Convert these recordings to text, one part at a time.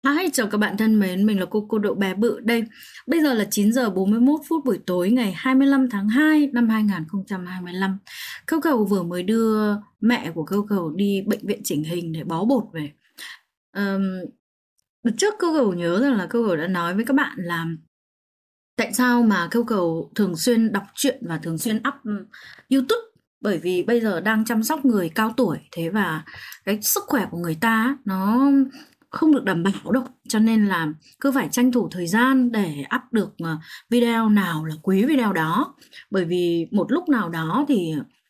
Hi, chào các bạn thân mến, mình là cô Đậu Bé Bự đây. Bây giờ là 9 giờ 41 phút buổi tối ngày 25 tháng 2 năm 2025. Câu cầu vừa mới đưa mẹ của câu cầu đi bệnh viện chỉnh hình để bó bột về. Ờm, Đợt trước câu cầu nhớ rằng là câu cầu đã nói với các bạn là tại sao mà câu cầu thường xuyên đọc truyện và thường xuyên up YouTube, bởi vì bây giờ đang chăm sóc người cao tuổi, thế và cái sức khỏe của người ta á, nó không được đảm bảo đâu, cho nên là cứ phải tranh thủ thời gian để up được video nào là quý video đó, bởi vì một lúc nào đó thì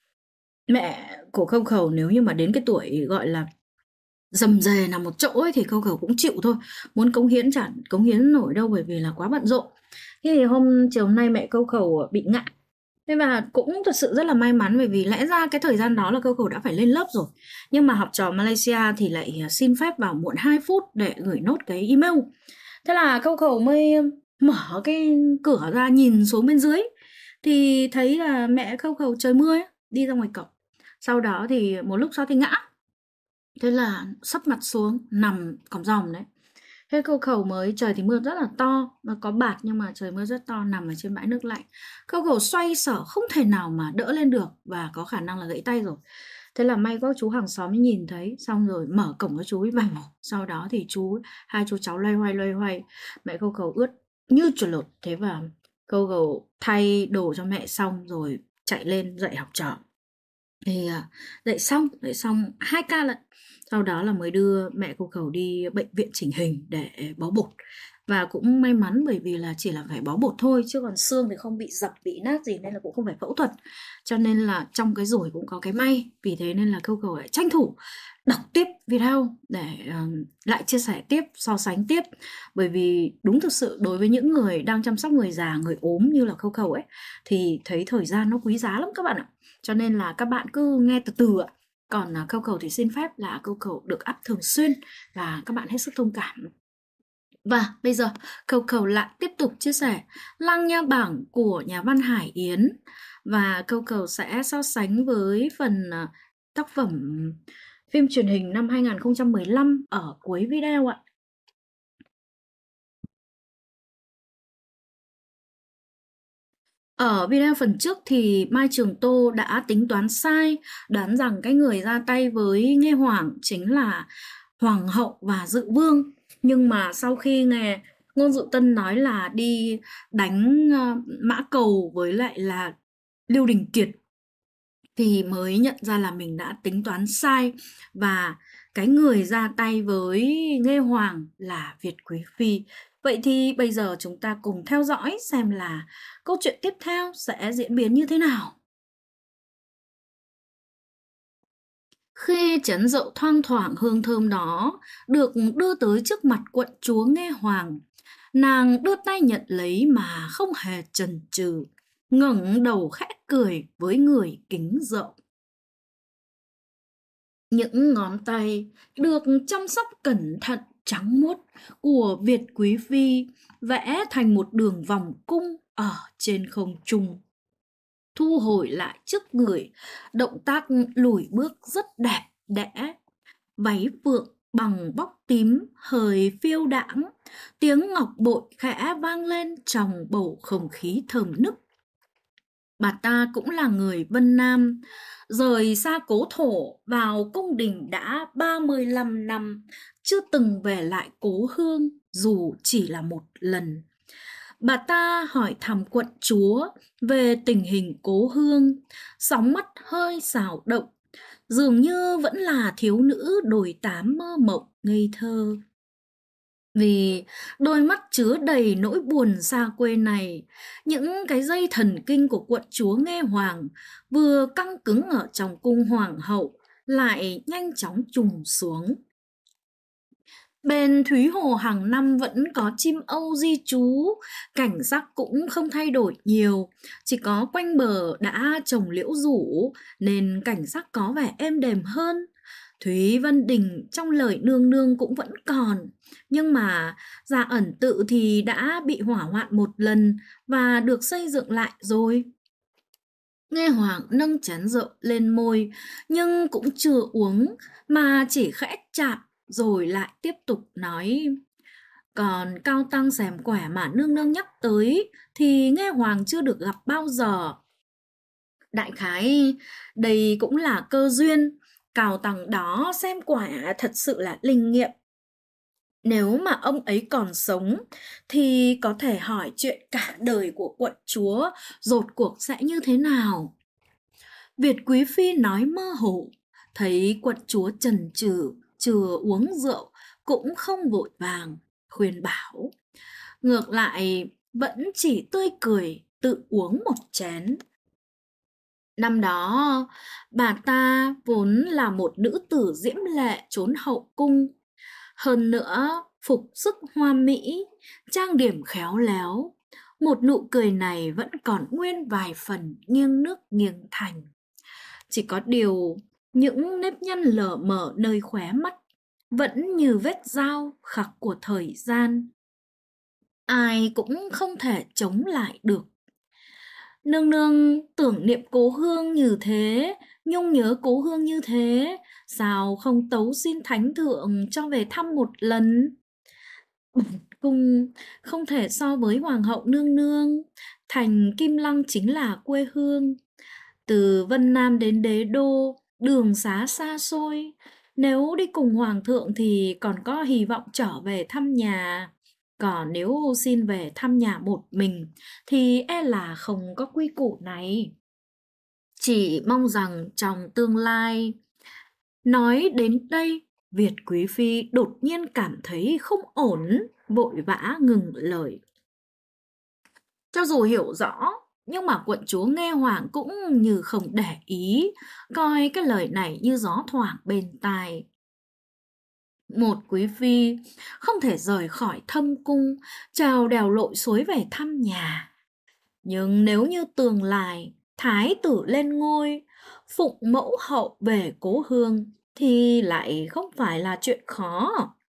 mẹ của câu cầu nếu như mà đến cái tuổi gọi là rầm rề nằm một chỗ ấy thì câu cầu cũng chịu thôi, muốn cống hiến chẳng cống hiến nổi đâu bởi vì là quá bận rộn. Thế thì chiều hôm nay mẹ câu cầu bị ngã. Thế và cũng thật sự rất là may mắn bởi vì lẽ ra cái thời gian đó là câu cầu đã phải lên lớp rồi. Nhưng mà học trò Malaysia thì lại xin phép vào muộn 2 phút để gửi nốt cái email. Thế là câu cầu mới mở cái cửa ra nhìn xuống bên dưới thì thấy là mẹ câu cầu trời mưa ấy, đi ra ngoài cổng. Sau đó thì một lúc sau thì ngã. Thế là sấp mặt xuống nằm còng ròng đấy. Thế câu cầu mới trời thì mưa rất là to, nó có bạt nhưng mà trời mưa rất to nằm ở trên bãi nước lạnh. Câu cầu xoay sở không thể nào mà đỡ lên được và có khả năng là gãy tay rồi. Thế là may có chú hàng xóm nhìn thấy, xong rồi mở cổng cho chú ấy vào. Sau đó thì hai chú cháu loay hoay, mẹ câu cầu ướt như chuột lột. Thế và câu cầu thay đồ cho mẹ xong rồi chạy lên dạy học trò. Thì dạy xong 2 ca lận. Sau đó là mới đưa mẹ cô cầu đi bệnh viện chỉnh hình để bó bột. Và cũng may mắn bởi vì là chỉ là phải bó bột thôi, chứ còn xương thì không bị dập bị nát gì nên là cũng không phải phẫu thuật. Cho nên là trong cái rủi cũng có cái may. Vì thế nên là cô cầu lại tranh thủ đọc tiếp video để lại chia sẻ tiếp, so sánh tiếp. Bởi vì đúng thực sự đối với những người đang chăm sóc người già, người ốm như là câu cầu ấy, thì thấy thời gian nó quý giá lắm các bạn ạ. Cho nên là các bạn cứ nghe từ từ ạ. Còn câu cầu thì xin phép là câu cầu được up thường xuyên và các bạn hết sức thông cảm. Và bây giờ câu cầu lại tiếp tục chia sẻ Lăng Nha Bảng của nhà văn Hải Yến, và câu cầu sẽ so sánh với phần tác phẩm phim truyền hình năm 2015 ở cuối video ạ. Ở video phần trước thì Mai Trường Tô đã tính toán sai, đoán rằng cái người ra tay với Nghe Hoàng chính là Hoàng hậu và Dự Vương. Nhưng mà sau khi nghe Ngôn Dụ Tân nói là đi đánh Mã Cầu với lại là Lưu Đình Kiệt thì mới nhận ra là mình đã tính toán sai, và cái người ra tay với Nghê Hoàng là Việt Quý Phi. Vậy thì bây giờ chúng ta cùng theo dõi xem là câu chuyện tiếp theo sẽ diễn biến như thế nào. Khi chén rượu thoang thoảng hương thơm đó được đưa tới trước mặt quận chúa Nghe Hoàng, nàng đưa tay nhận lấy mà không hề chần chừ, ngẩng đầu khẽ cười với người kính rượu. Những ngón tay được chăm sóc cẩn thận trắng muốt của Việt Quý Phi vẽ thành một đường vòng cung ở trên không trung. Thu hồi lại trước người, động tác lùi bước rất đẹp đẽ. Váy phượng bằng bóc tím hời phiêu đãng, tiếng ngọc bội khẽ vang lên trong bầu không khí thơm nức. Bà ta cũng là người Vân Nam, rời xa cố thổ vào cung đình đã 35 năm, chưa từng về lại cố hương dù chỉ là một lần. Bà ta hỏi thăm quận chúa về tình hình cố hương, sóng mắt hơi xào động, dường như vẫn là thiếu nữ đồi tám mơ mộng ngây thơ. Vì đôi mắt chứa đầy nỗi buồn xa quê này, những cái dây thần kinh của quận chúa Nghe Hoàng vừa căng cứng ở trong cung hoàng hậu lại nhanh chóng trùng xuống. Bên Thúy Hồ hàng năm vẫn có chim âu di trú, cảnh sắc cũng không thay đổi nhiều, chỉ có quanh bờ đã trồng liễu rủ nên cảnh sắc có vẻ êm đềm hơn. Thúy Vân Đình trong lời nương nương cũng vẫn còn, nhưng mà Gia Ẩn Tự thì đã bị hỏa hoạn một lần và được xây dựng lại rồi. Nghe Hoàng nâng chén rượu lên môi, nhưng cũng chưa uống mà chỉ khẽ chạm rồi lại tiếp tục nói. Còn Cao Tăng xẻm quẻ mà nương nương nhắc tới thì Nghe Hoàng chưa được gặp bao giờ. Đại khái đây cũng là cơ duyên, Cao Tăng đó xem quả thật sự là linh nghiệm. Nếu mà ông ấy còn sống thì có thể hỏi chuyện cả đời của quận chúa rốt cuộc sẽ như thế nào. Việt Quý Phi nói mơ hồ, thấy quận chúa chần chừ chưa uống rượu cũng không vội vàng khuyên bảo, ngược lại vẫn chỉ tươi cười tự uống một chén. Năm đó bà ta vốn là một nữ tử diễm lệ trốn hậu cung, hơn nữa phục sức hoa mỹ, trang điểm khéo léo, một nụ cười này vẫn còn nguyên vài phần nghiêng nước nghiêng thành. Chỉ có điều những nếp nhăn lờ mờ nơi khóe mắt vẫn như vết dao khắc của thời gian, ai cũng không thể chống lại được. Nương nương tưởng niệm cố hương như thế, nhung nhớ cố hương như thế, sao không tấu xin thánh thượng cho về thăm một lần? Bổn cung không thể so với hoàng hậu nương nương, thành Kim Lăng chính là quê hương. Từ Vân Nam đến Đế Đô, đường xá xa xôi, nếu đi cùng hoàng thượng thì còn có hy vọng trở về thăm nhà. Còn nếu xin về thăm nhà một mình thì e là không có quy củ này. Chỉ mong rằng trong tương lai. Nói đến đây, Việt Quý Phi đột nhiên cảm thấy không ổn, vội vã ngừng lời. Cho dù hiểu rõ, nhưng mà quận chúa Nghe Hoàng cũng như không để ý, coi cái lời này như gió thoảng bên tai. Một quý phi không thể rời khỏi thâm cung, trèo đèo lội suối về thăm nhà. Nhưng nếu như tương lai thái tử lên ngôi, phụng mẫu hậu về cố hương thì lại không phải là chuyện khó.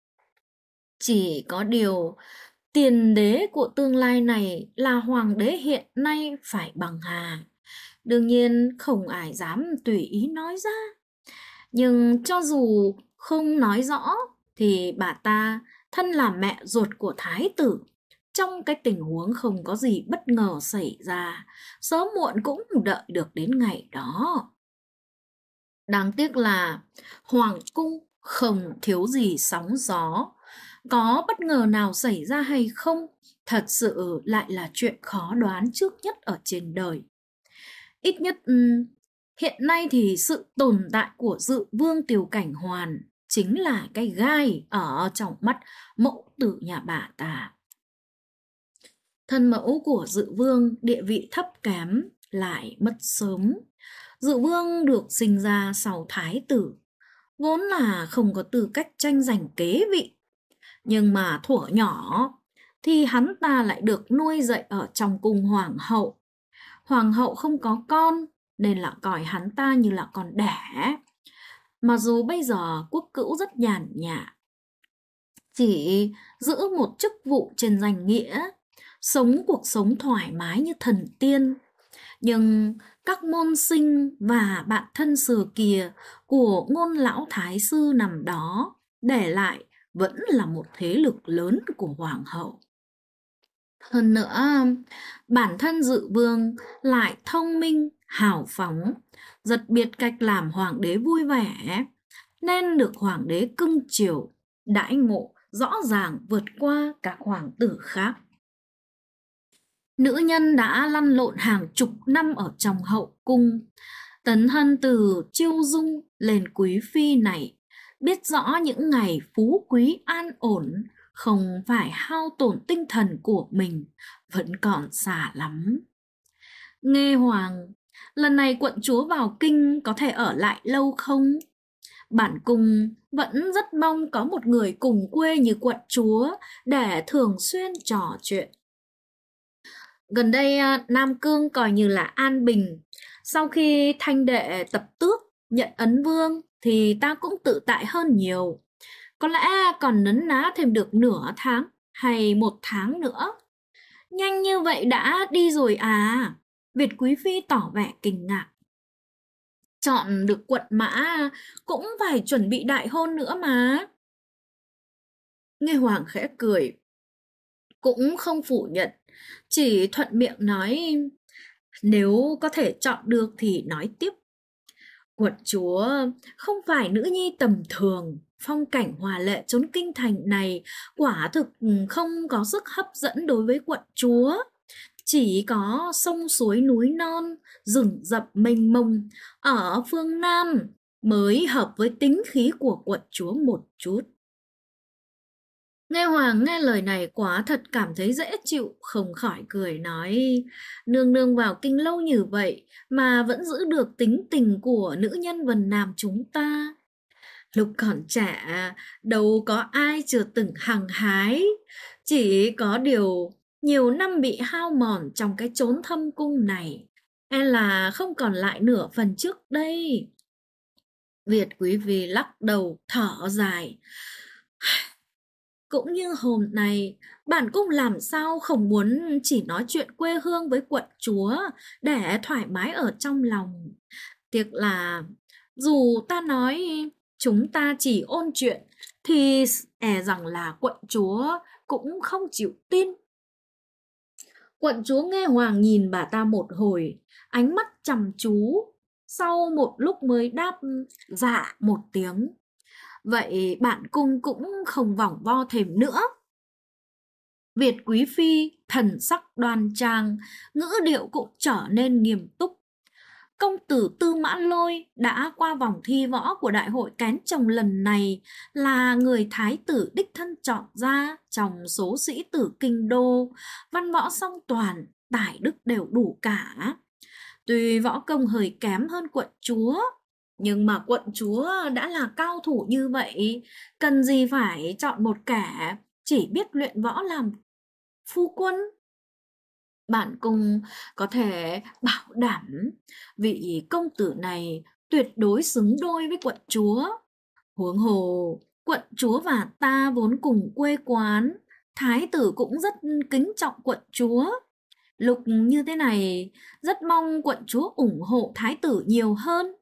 Chỉ có điều tiền đế của tương lai này là hoàng đế hiện nay phải bằng hà. Đương nhiên không ai dám tùy ý nói ra. Nhưng cho dù không nói rõ thì bà ta thân là mẹ ruột của thái tử. Trong cái tình huống không có gì bất ngờ xảy ra, sớm muộn cũng đợi được đến ngày đó. Đáng tiếc là hoàng cung không thiếu gì sóng gió. Có bất ngờ nào xảy ra hay không, thật sự lại là chuyện khó đoán trước nhất ở trên đời. Ít nhất hiện nay thì sự tồn tại của Dự Vương Tiều Cảnh Hoàn chính là cái gai ở trong mắt mẫu tử nhà bà ta. Thân mẫu của Dự Vương địa vị thấp kém lại mất sớm. Dự Vương được sinh ra sau thái tử, vốn là không có tư cách tranh giành kế vị. Nhưng mà thuở nhỏ thì hắn ta lại được nuôi dạy ở trong cung hoàng hậu. Hoàng hậu không có con nên là coi hắn ta như là con đẻ. Mặc dù bây giờ quốc cữu rất nhàn nhã, chỉ giữ một chức vụ trên danh nghĩa, sống cuộc sống thoải mái như thần tiên. Nhưng các môn sinh và bạn thân xưa kia của ngôn lão thái sư nằm đó để lại vẫn là một thế lực lớn của hoàng hậu. Hơn nữa, bản thân Dự Vương lại thông minh, hào phóng, rất biết cách làm hoàng đế vui vẻ, nên được hoàng đế cưng chiều, đãi ngộ rõ ràng vượt qua các hoàng tử khác. Nữ nhân đã lăn lộn hàng chục năm ở trong hậu cung, tấn thân từ chiêu dung lên quý phi này, biết rõ những ngày phú quý an ổn, không phải hao tổn tinh thần của mình, vẫn còn xa lắm. Nghe Hoàng, lần này quận chúa vào kinh có thể ở lại lâu không? Bản cung vẫn rất mong có một người cùng quê như quận chúa để thường xuyên trò chuyện. Gần đây Nam Cương coi như là an bình. Sau khi Thanh đệ tập tước nhận ấn vương thì ta cũng tự tại hơn nhiều. Có lẽ còn nấn ná thêm được nửa tháng hay 1 tháng nữa. Nhanh như vậy đã đi rồi à? Việt Quý Phi tỏ vẻ kinh ngạc. Chọn được quận Mã cũng phải chuẩn bị đại hôn nữa mà. Nghe Hoàng khẽ cười. cũng không phủ nhận, chỉ thuận miệng nói nếu có thể chọn được thì nói tiếp. Quận chúa không phải nữ nhi tầm thường, phong cảnh hòa lệ chốn kinh thành này quả thực không có sức hấp dẫn đối với quận chúa. Chỉ có sông suối núi non, rừng rậm mênh mông ở phương Nam mới hợp với tính khí của quận chúa một chút. Nghe Hoàng nghe lời này quả thật cảm thấy dễ chịu, không khỏi cười nói, nương nương vào kinh lâu như vậy mà vẫn giữ được tính tình của nữ nhân Vân Nam chúng ta. Lúc còn trẻ, đâu có ai chưa từng hăng hái, chỉ có điều nhiều năm bị hao mòn trong cái chốn thâm cung này, e là không còn lại nửa phần trước đây. Việt quý phi lắc đầu thở dài. Cũng như hôm nay, bản cung làm sao không muốn chỉ nói chuyện quê hương với quận chúa để thoải mái ở trong lòng. Tiếc là dù ta nói chúng ta chỉ ôn chuyện thì e rằng là quận chúa cũng không chịu tin. Quận chúa nghe Hoàng nhìn bà ta một hồi, ánh mắt chăm chú, sau một lúc mới đáp dạ một tiếng. Vậy bản cung cũng không vòng vo thêm nữa. Việt quý phi thần sắc đoan trang, ngữ điệu cũng trở nên nghiêm túc. Công tử Tư Mã Lôi đã qua vòng thi võ của đại hội kén chồng lần này, là người thái tử đích thân chọn ra trong số sĩ tử kinh đô, văn võ song toàn, tài đức đều đủ cả. Tuy võ công hơi kém hơn quận chúa, nhưng mà quận chúa đã là cao thủ như vậy, cần gì phải chọn một kẻ chỉ biết luyện võ làm phu quân. Bản cung có thể bảo đảm vị công tử này tuyệt đối xứng đôi với quận chúa. Huống hồ, quận chúa và ta vốn cùng quê quán, thái tử cũng rất kính trọng quận chúa. Lúc như thế này, rất mong quận chúa ủng hộ thái tử nhiều hơn.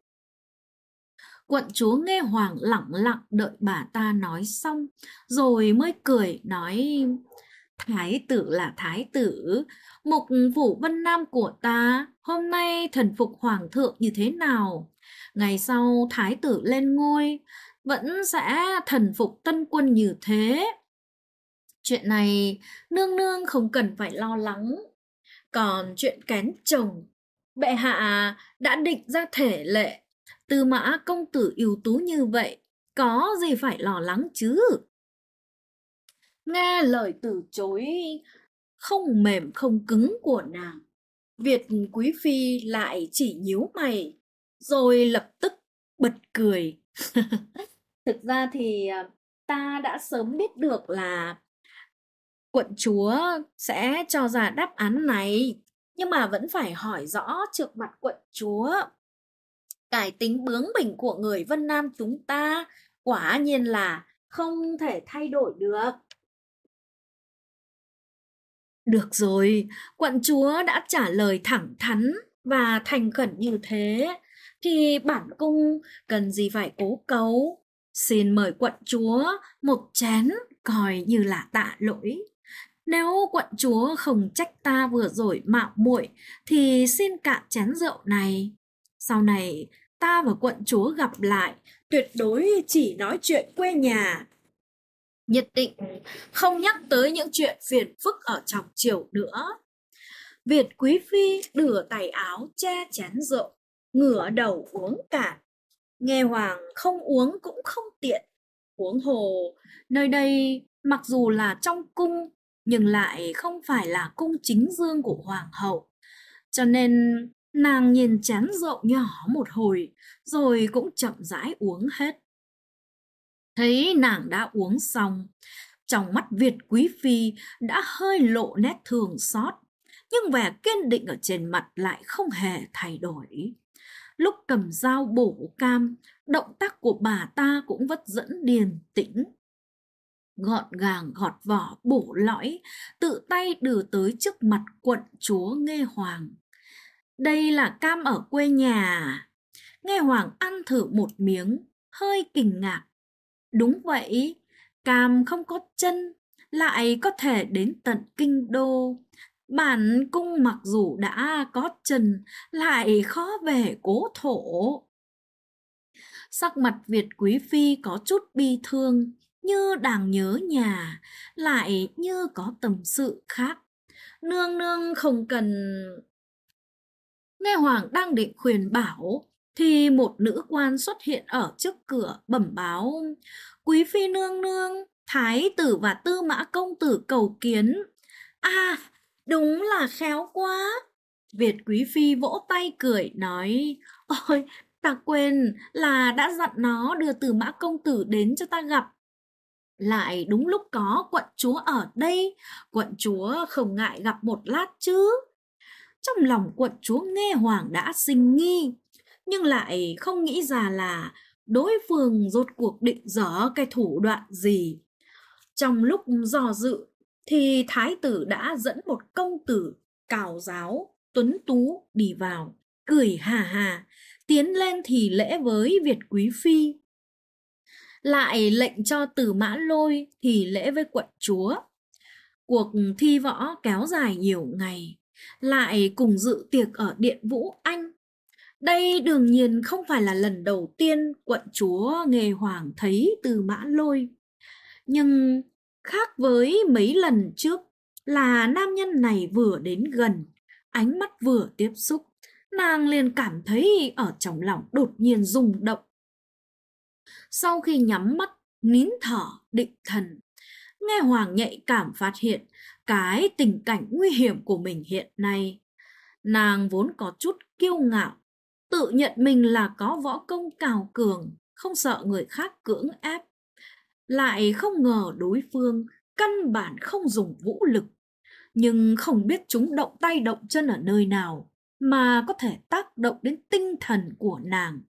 Quận chúa nghe Hoàng lẳng lặng đợi bà ta nói xong, rồi mới cười nói, thái tử là thái tử, mục phủ Vân Nam của ta hôm nay thần phục hoàng thượng như thế nào, ngày sau thái tử lên ngôi vẫn sẽ thần phục tân quân như thế. Chuyện này nương nương không cần phải lo lắng. Còn chuyện kén chồng, bệ hạ đã định ra thể lệ, Tư Mã công tử ưu tú như vậy, có gì phải lo lắng chứ. Nghe lời từ chối không mềm không cứng của nàng, Việt quý phi lại chỉ nhíu mày, rồi lập tức bật cười. Thực ra thì ta đã sớm biết được là quận chúa sẽ cho ra đáp án này, nhưng mà vẫn phải hỏi rõ trước mặt quận chúa. Cái tính bướng bỉnh của người Vân Nam chúng ta quả nhiên là không thể thay đổi được. Được rồi, quận chúa đã trả lời thẳng thắn và thành khẩn như thế, thì bản cung cần gì phải cố cấu. Xin mời quận chúa một chén coi như là tạ lỗi. Nếu quận chúa không trách ta vừa rồi mạo muội thì xin cạn chén rượu này. Sau này ta và quận chúa gặp lại, tuyệt đối chỉ nói chuyện quê nhà. Nhất định không nhắc tới những chuyện phiền phức ở trong triều nữa. Việt quý phi đưa tay áo che chén rượu, ngửa đầu uống cạn. Nghe Hoàng không uống cũng không tiện. Huống hồ, nơi đây mặc dù là trong cung, nhưng lại không phải là cung chính dương của hoàng hậu. Cho nên nàng nhìn chén rượu nhỏ một hồi, rồi cũng chậm rãi uống hết. Thấy nàng đã uống xong, trong mắt Việt quý phi đã hơi lộ nét thương xót, nhưng vẻ kiên định ở trên mặt lại không hề thay đổi. Lúc cầm dao bổ cam, động tác của bà ta cũng vẫn dẫn điềm tĩnh. Gọn gàng gọt vỏ bổ lõi, tự tay đưa tới trước mặt quận chúa Nghe Hoàng. Đây là cam ở quê nhà. Nghe Hoàng ăn thử một miếng, hơi kinh ngạc. Đúng vậy, cam không có chân, lại có thể đến tận kinh đô. Bản cung mặc dù đã có chân, lại khó về cố thổ. Sắc mặt Việt quý phi có chút bi thương, như đang nhớ nhà, lại như có tâm sự khác. Nương nương không cần. Nghe Hoàng đang định khuyên bảo, thì một nữ quan xuất hiện ở trước cửa bẩm báo: Quý phi nương nương, thái tử và tư mã công tử cầu kiến. À, đúng là khéo quá. Việt quý phi vỗ tay cười nói: Ôi, ta quên là đã dặn nó đưa Tư Mã công tử đến cho ta gặp. Lại đúng lúc có quận chúa ở đây, quận chúa không ngại gặp một lát chứ. Trong lòng quận chúa nghe Hoàng đã sinh nghi, nhưng lại không nghĩ ra là đối phương rốt cuộc định dở cái thủ đoạn gì. Trong lúc dò dự thì thái tử đã dẫn một công tử cào giáo tuấn tú đi vào, cười hà hà, tiến lên thì lễ với Việt quý phi. Lại lệnh cho Từ Mã Lôi thì lễ với quận chúa. Cuộc thi võ kéo dài nhiều ngày, lại cùng dự tiệc ở Điện Vũ Anh. Đây đương nhiên không phải là lần đầu tiên quận chúa Nghê Hoàng thấy Từ Mã Lôi. Nhưng khác với mấy lần trước là nam nhân này vừa đến gần, ánh mắt vừa tiếp xúc, nàng liền cảm thấy ở trong lòng đột nhiên rung động. Sau khi nhắm mắt, nín thở, định thần, Nghe Hoàng nhạy cảm phát hiện cái tình cảnh nguy hiểm của mình hiện nay. Nàng vốn có chút kiêu ngạo, tự nhận mình là có võ công cao cường, không sợ người khác cưỡng ép. Lại không ngờ đối phương căn bản không dùng vũ lực, nhưng không biết chúng động tay động chân ở nơi nào mà có thể tác động đến tinh thần của nàng.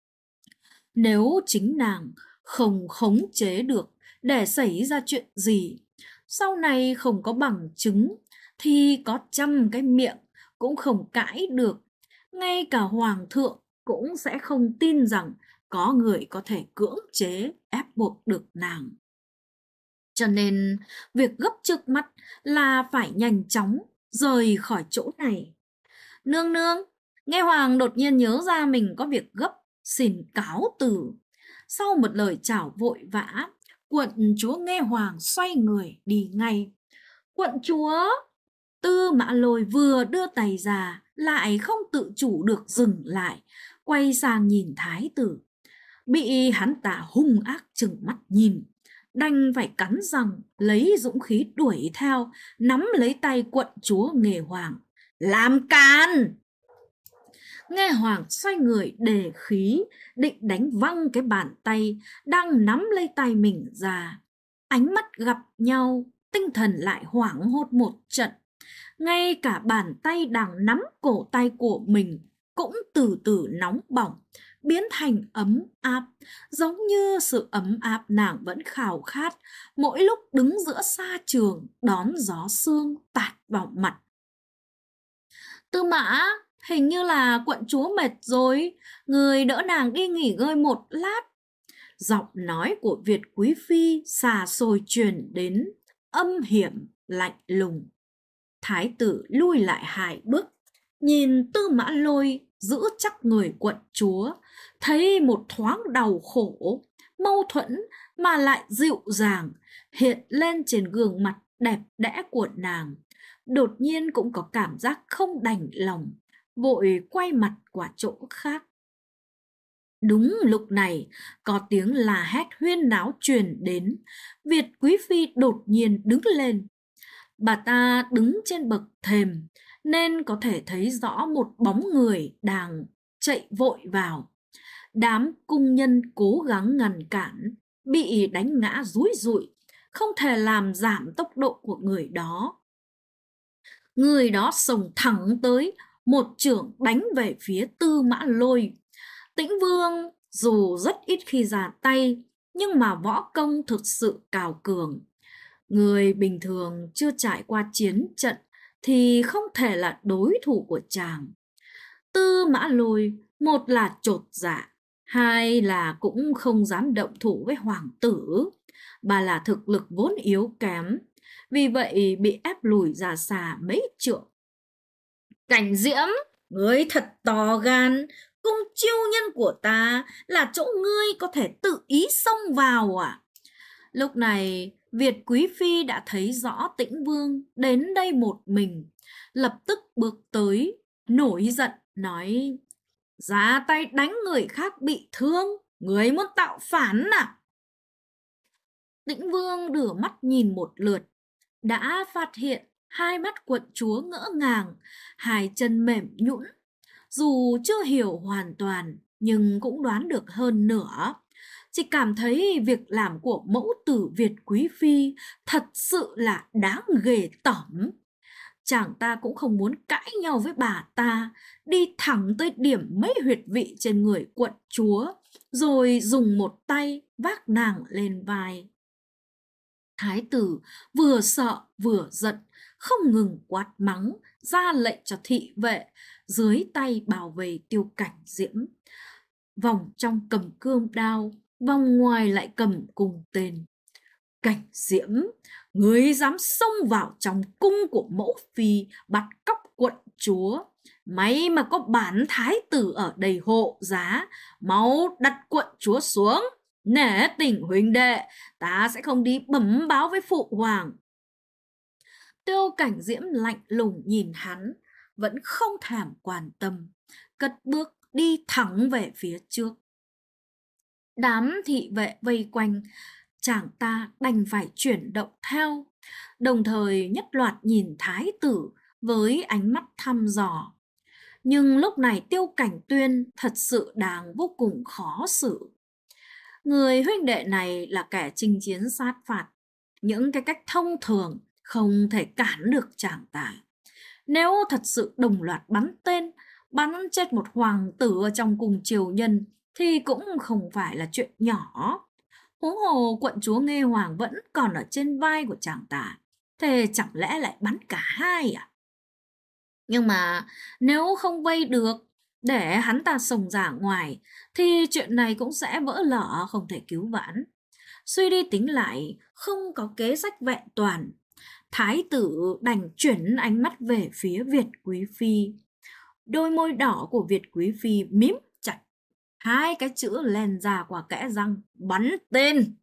Nếu chính nàng không khống chế được để xảy ra chuyện gì, sau này không có bằng chứng thì có trăm cái miệng cũng không cãi được. Ngay cả hoàng thượng cũng sẽ không tin rằng có người có thể cưỡng chế ép buộc được nàng. Cho nên việc gấp trước mắt là phải nhanh chóng rời khỏi chỗ này. Nương nương, nghe Hoàng đột nhiên nhớ ra mình có việc gấp, xin cáo từ. Sau một lời chào vội vã, quận chúa Nghe Hoàng xoay người đi ngay. Quận chúa! Tư Mã Lôi vừa đưa tay ra, lại không tự chủ được dừng lại, quay sang nhìn thái tử. Bị hắn ta hung ác trừng mắt nhìn, đành phải cắn răng, lấy dũng khí đuổi theo, nắm lấy tay quận chúa Nghê Hoàng. Làm càn! Nghe Hoàng xoay người đề khí, định đánh văng cái bàn tay đang nắm lấy tay mình ra. Ánh mắt gặp nhau, tinh thần lại hoảng hốt một trận. Ngay cả bàn tay đang nắm cổ tay của mình cũng từ từ nóng bỏng, biến thành ấm áp, giống như sự ấm áp nàng vẫn khao khát mỗi lúc đứng giữa sa trường đón gió sương tạt vào mặt. Tư Mã, hình như là quận chúa mệt rồi, người đỡ nàng đi nghỉ ngơi một lát. Giọng nói của Việt quý phi xa xôi truyền đến, âm hiểm lạnh lùng. Thái tử lui lại 2 bước, nhìn Tư Mã Lôi giữ chắc người quận chúa, thấy một thoáng đau khổ, mâu thuẫn mà lại dịu dàng hiện lên trên gương mặt đẹp đẽ của nàng. Đột nhiên cũng có cảm giác không đành lòng, vội quay mặt qua chỗ khác. Đúng lúc này, có tiếng la hét huyên náo truyền đến. Việt quý phi đột nhiên đứng lên. Bà ta đứng trên bậc thềm nên có thể thấy rõ một bóng người đang chạy vội vào. Đám cung nhân cố gắng ngăn cản, bị đánh ngã rúi rụi, không thể làm giảm tốc độ của người đó. Người đó xông thẳng tới, một chưởng đánh về phía Tư Mã Lôi. Tĩnh Vương dù rất ít khi ra tay, nhưng mà võ công thực sự cao cường. Người bình thường chưa trải qua chiến trận thì không thể là đối thủ của chàng. Tư Mã Lôi một là chột dạ, 2 là cũng không dám động thủ với hoàng tử, 3 là thực lực vốn yếu kém, vì vậy bị ép lùi ra xa mấy trượng. Cảnh Diễm, ngươi thật to gan, cung chiêu nhân của ta là chỗ ngươi có thể tự ý xông vào à? Lúc này, Việt Quý Phi đã thấy rõ Tĩnh Vương đến đây một mình, lập tức bước tới, nổi giận, nói: ra tay đánh người khác bị thương, người muốn tạo phản à? Tĩnh Vương đưa mắt nhìn một lượt, đã phát hiện hai mắt quận chúa ngỡ ngàng, hai chân mềm nhũn. Dù chưa hiểu hoàn toàn, nhưng cũng đoán được hơn nửa. Chỉ cảm thấy việc làm của mẫu tử Việt Quý Phi thật sự là đáng ghê tởm. Chàng ta cũng không muốn cãi nhau với bà ta, đi thẳng tới điểm mấy huyệt vị trên người quận chúa, rồi dùng một tay vác nàng lên vai. Thái tử vừa sợ vừa giận, không ngừng quát mắng, ra lệnh cho thị vệ dưới tay bảo vệ Tiêu Cảnh Diễm. Vòng trong cầm cương đao, vòng ngoài lại cầm cung tên. Cảnh Diễm, ngươi dám xông vào trong cung của mẫu phi, bắt cóc quận chúa. May mà có bản thái tử ở đây hộ giá, mau đặt quận chúa xuống. Nể tình huynh đệ, ta sẽ không đi bẩm báo với phụ hoàng. Tiêu Cảnh Diễm lạnh lùng nhìn hắn, vẫn không thèm quan tâm, cất bước đi thẳng về phía trước. Đám thị vệ vây quanh, chàng ta đành phải chuyển động theo, đồng thời nhất loạt nhìn thái tử với ánh mắt thăm dò. Nhưng lúc này Tiêu Cảnh Tuyên thật sự đang vô cùng khó xử. Người huynh đệ này là kẻ chinh chiến sát phạt, những cái cách thông thường không thể cản được chàng ta. Nếu thật sự đồng loạt bắn tên, bắn chết một hoàng tử ở trong cung triều nhân thì cũng không phải là chuyện nhỏ. Huống hồ quận chúa Nghê Hoàng vẫn còn ở trên vai của chàng ta, thế chẳng lẽ lại bắn cả hai à? Nhưng mà nếu không vây được, để hắn ta xông ra ngoài, thì chuyện này cũng sẽ vỡ lở không thể cứu vãn. Suy đi tính lại, không có kế sách vẹn toàn. Thái tử đành chuyển ánh mắt về phía Việt Quý Phi. Đôi môi đỏ của Việt Quý Phi mím chặt, hai cái chữ len ra qua kẽ răng: bắn tên.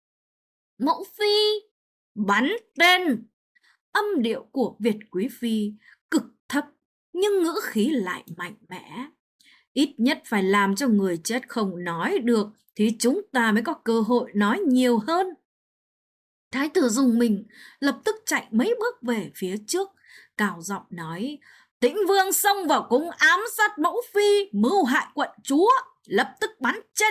Mẫu phi, bắn tên. Âm điệu của Việt Quý Phi cực thấp, nhưng ngữ khí lại mạnh mẽ. Ít nhất phải làm cho người chết không nói được, thì chúng ta mới có cơ hội nói nhiều hơn. Thái tử dùng mình, lập tức chạy mấy bước về phía trước, cào giọng nói: Tĩnh Vương xông vào cung ám sát mẫu phi, mưu hại quận chúa, lập tức bắn chết.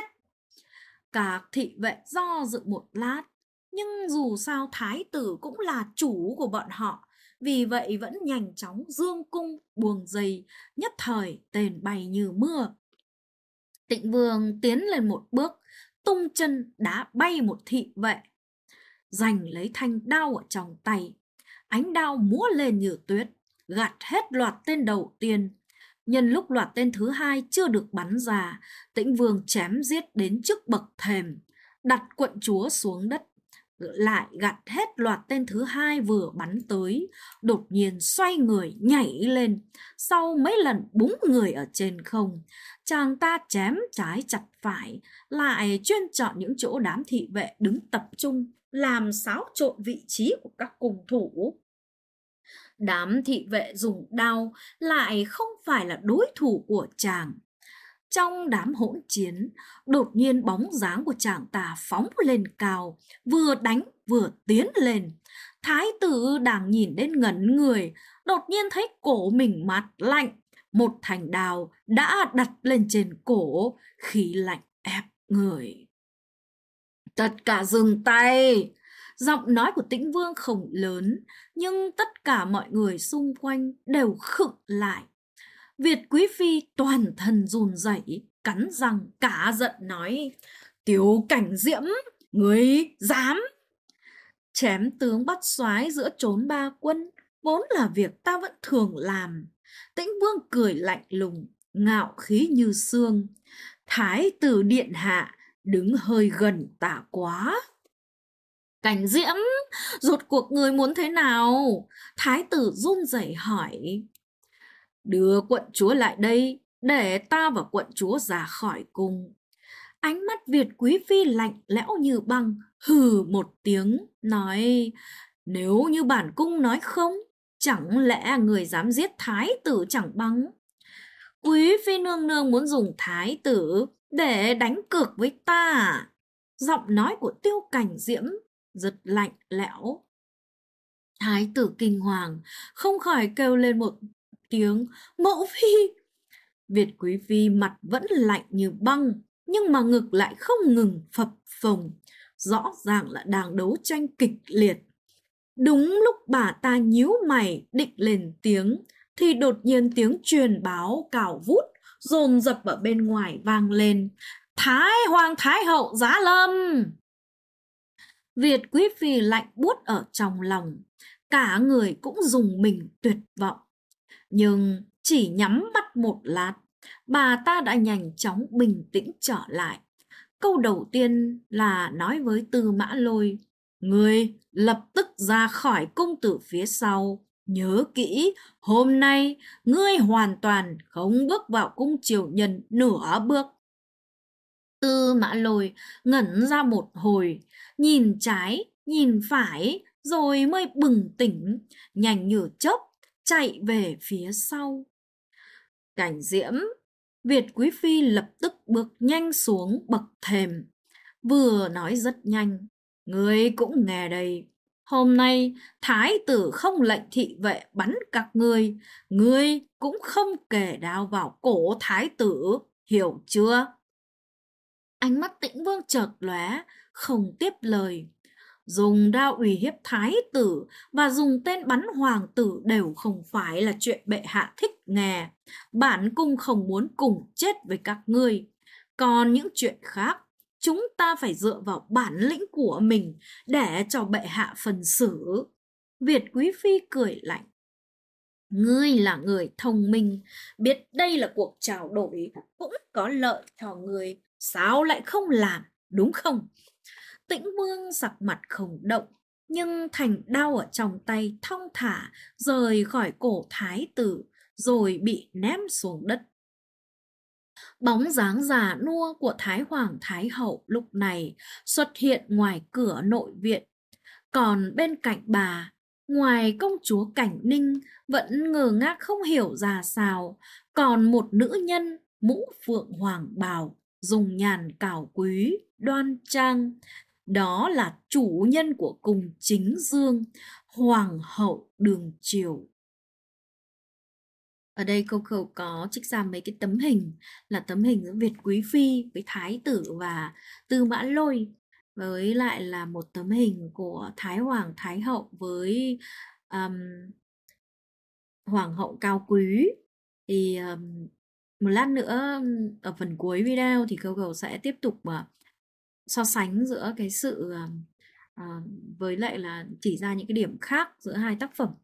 Các thị vệ do dự một lát, nhưng dù sao thái tử cũng là chủ của bọn họ, vì vậy vẫn nhanh chóng dương cung buông dây, nhất thời tên bay như mưa. Tĩnh Vương tiến lên một bước, tung chân đá bay một thị vệ, giành lấy thanh đao ở trong tay. Ánh đao múa lên như tuyết, gạt hết loạt tên đầu tiên. Nhân lúc loạt tên thứ hai chưa được bắn ra, Tĩnh Vương chém giết đến trước bậc thềm, đặt quận chúa xuống đất, lại gặt hết loạt tên thứ hai vừa bắn tới, đột nhiên xoay người nhảy lên. Sau mấy lần búng người ở trên không, chàng ta chém trái chặt phải, lại chuyên chọn những chỗ đám thị vệ đứng tập trung, làm xáo trộn vị trí của các cung thủ. Đám thị vệ dùng đao lại không phải là đối thủ của chàng. Trong đám hỗn chiến, đột nhiên bóng dáng của chàng ta phóng lên cao, vừa đánh vừa tiến lên. Thái tử đang nhìn đến ngẩn người, đột nhiên thấy cổ mình mát lạnh. Một thanh đao đã đặt lên trên cổ, khí lạnh ép người. Tất cả dừng tay! Giọng nói của Tĩnh Vương không lớn, nhưng tất cả mọi người xung quanh đều khựng lại. Việt Quý Phi toàn thân run rẩy, cắn răng cả giận nói: Tiêu Cảnh Diễm, ngươi dám! Chém tướng bắt soái giữa chốn ba quân vốn là việc ta vẫn thường làm. Tĩnh Vương cười lạnh lùng, ngạo khí như sương: Thái tử điện hạ đứng hơi gần ta quá. Cảnh Diễm, rốt cuộc người muốn thế nào? Thái tử run rẩy hỏi. Đưa quận chúa lại đây, để ta và quận chúa ra khỏi cung. Ánh mắt Việt quý phi lạnh lẽo như băng, hừ một tiếng, nói, nếu như bản cung nói không, chẳng lẽ người dám giết thái tử chẳng bằng. Quý phi nương nương muốn dùng thái tử để đánh cược với ta à? Giọng nói của Tiêu Cảnh Diễm rất lạnh lẽo. Thái tử kinh hoàng, không khỏi kêu lên một tiếng, mẫu phi. Việt quý phi mặt vẫn lạnh như băng, nhưng mà ngực lại không ngừng phập phồng, rõ ràng là đang đấu tranh kịch liệt. Đúng lúc bà ta nhíu mày định lên tiếng, thì đột nhiên tiếng truyền báo cào vút, dồn dập ở bên ngoài vang lên. Thái hoàng thái hậu giá lâm! Việt quý phi lạnh buốt ở trong lòng, cả người cũng rùng mình tuyệt vọng. Nhưng chỉ nhắm mắt một lát, bà ta đã nhanh chóng bình tĩnh trở lại. Câu đầu tiên là nói với Tư Mã Lôi, ngươi lập tức ra khỏi cung từ phía sau. Nhớ kỹ, hôm nay ngươi hoàn toàn không bước vào cung triều nhân nửa bước. Tư Mã Lôi ngẩn ra một hồi, nhìn trái, nhìn phải, rồi mới bừng tỉnh, nhanh như chớp chạy về phía sau. Cảnh Diễm, Việt quý phi lập tức bước nhanh xuống bậc thềm, vừa nói rất nhanh, ngươi cũng nghe đây. Hôm nay thái tử không lệnh thị vệ bắn các ngươi cũng không kề đao vào cổ thái tử, hiểu chưa? Ánh mắt Tĩnh Vương chợt lóe, không tiếp lời. Dùng đao uy hiếp thái tử và dùng tên bắn hoàng tử đều không phải là chuyện bệ hạ thích nghe. Bản cung không muốn cùng chết với các ngươi. Còn những chuyện khác, chúng ta phải dựa vào bản lĩnh của mình để cho bệ hạ phân xử. Việt quý phi cười lạnh. Ngươi là người thông minh, biết đây là cuộc trao đổi cũng có lợi cho ngươi, sao lại không làm, đúng không? Tĩnh Vương sặc mặt không động, nhưng thành đao ở trong tay thong thả rời khỏi cổ thái tử, rồi bị ném xuống đất. Bóng dáng già nua của Thái Hoàng Thái Hậu lúc này xuất hiện ngoài cửa nội viện. Còn bên cạnh bà, ngoài công chúa Cảnh Ninh vẫn ngơ ngác không hiểu ra sao, còn một nữ nhân mũ phượng hoàng bào, dùng nhàn cào quý, đoan trang. Đó là chủ nhân của cung Chính Dương, Hoàng hậu Đường Triều. Ở đây câu cầu có trích ra mấy cái tấm hình, là tấm hình giữa Việt quý phi với thái tử và Tư Mã Lôi, với lại là một tấm hình của Thái Hoàng Thái Hậu với Hoàng hậu Cao Quý. Thì một lát nữa ở phần cuối video thì câu cầu sẽ tiếp tục so sánh giữa cái sự với lại là chỉ ra những cái điểm khác giữa hai tác phẩm.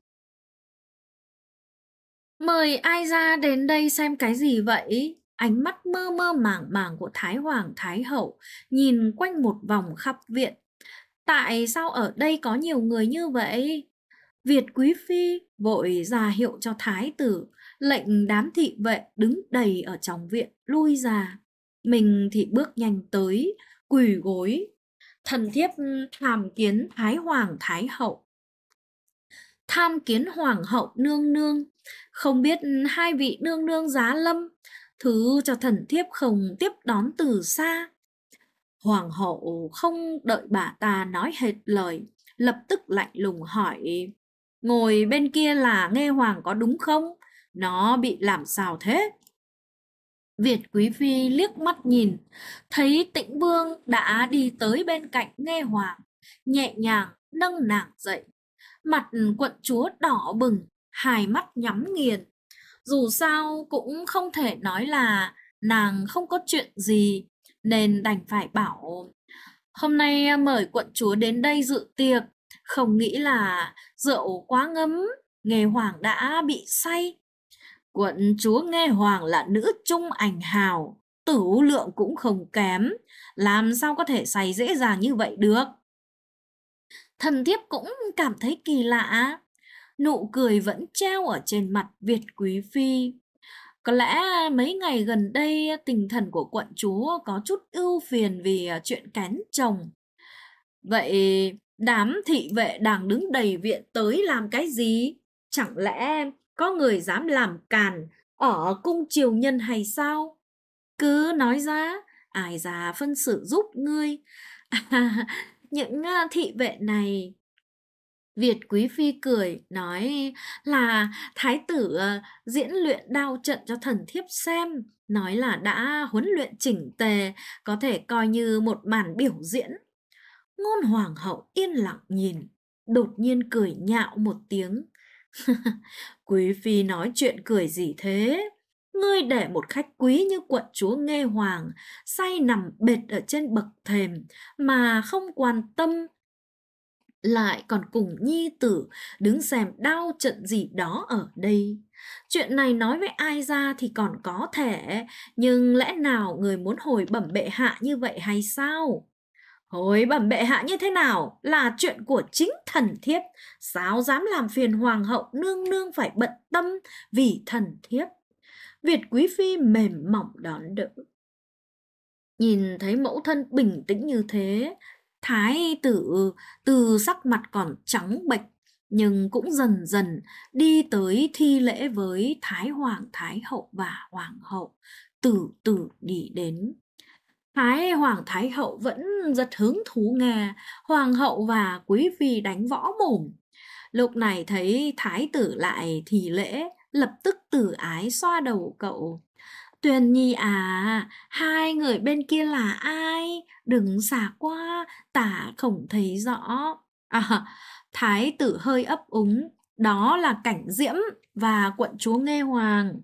Mời ai ra đến đây xem cái gì vậy? Ánh mắt mơ mơ màng màng của Thái Hoàng Thái Hậu nhìn quanh một vòng khắp viện. Tại sao ở đây có nhiều người như vậy? Việt quý phi vội ra hiệu cho thái tử, lệnh đám thị vệ đứng đầy ở trong viện lui ra. Mình thì bước nhanh tới, quỳ gối. Thần thiếp tham kiến Thái Hoàng Thái Hậu. Tham kiến Hoàng hậu nương nương, không biết hai vị nương nương giá lâm, thứ cho thần thiếp không tiếp đón từ xa. Hoàng hậu không đợi bà ta nói hết lời, lập tức lạnh lùng hỏi, ngồi bên kia là Nghe Hoàng có đúng không? Nó bị làm sao thế? Việt quý phi liếc mắt nhìn, thấy Tĩnh Vương đã đi tới bên cạnh Nghe Hoàng, nhẹ nhàng nâng nàng dậy. Mặt quận chúa đỏ bừng, hai mắt nhắm nghiền. Dù sao cũng không thể nói là nàng không có chuyện gì, nên đành phải bảo, hôm nay mời quận chúa đến đây dự tiệc, không nghĩ là rượu quá ngấm, Nghe Hoàng đã bị say. Quận chúa Nghe Hoàng là nữ trung ảnh hào, tử lượng cũng không kém, làm sao có thể say dễ dàng như vậy được? Thần thiếp cũng cảm thấy kỳ lạ. Nụ cười vẫn treo ở trên mặt Việt quý phi. Có lẽ mấy ngày gần đây tinh thần của quận chúa có chút ưu phiền vì chuyện kén chồng. Vậy đám thị vệ đang đứng đầy viện tới làm cái gì? Chẳng lẽ có người dám làm càn ở cung triều nhân hay sao? Cứ nói ra, ai ra phân xử giúp ngươi. À, những thị vệ này. Việt quý phi cười nói là thái tử diễn luyện đao trận cho thần thiếp xem, nói là đã huấn luyện chỉnh tề, có thể coi như một màn biểu diễn. Ngôn hoàng hậu yên lặng nhìn, đột nhiên cười nhạo một tiếng. Quý phi nói chuyện cười gì thế? Ngươi để một khách quý như quận chúa Nghê Hoàng say nằm bệt ở trên bậc thềm mà không quan tâm, lại còn cùng nhi tử đứng xem đao trận gì đó ở đây. Chuyện này nói với ai ra thì còn có thể, nhưng lẽ nào người muốn hồi bẩm bệ hạ như vậy hay sao? Hồi bẩm bệ hạ như thế nào là chuyện của chính thần thiếp, sao dám làm phiền hoàng hậu nương nương phải bận tâm vì thần thiếp. Việt quý phi mềm mỏng đón đỡ. Nhìn thấy mẫu thân bình tĩnh như thế, thái tử từ sắc mặt còn trắng bệch nhưng cũng dần dần đi tới thi lễ với thái hoàng, thái hậu và hoàng hậu, từ từ đi đến. Thái hoàng thái hậu vẫn rất hứng thú nghe hoàng hậu và quý phi đánh võ mồm. Lúc này thấy thái tử lại thì lễ, lập tức từ ái xoa đầu cậu. Tuyền Nhi à, hai người bên kia là ai? Đừng xả qua, tả không thấy rõ. À, thái tử hơi ấp úng, đó là Cảnh Diễm và quận chúa Nghê Hoàng.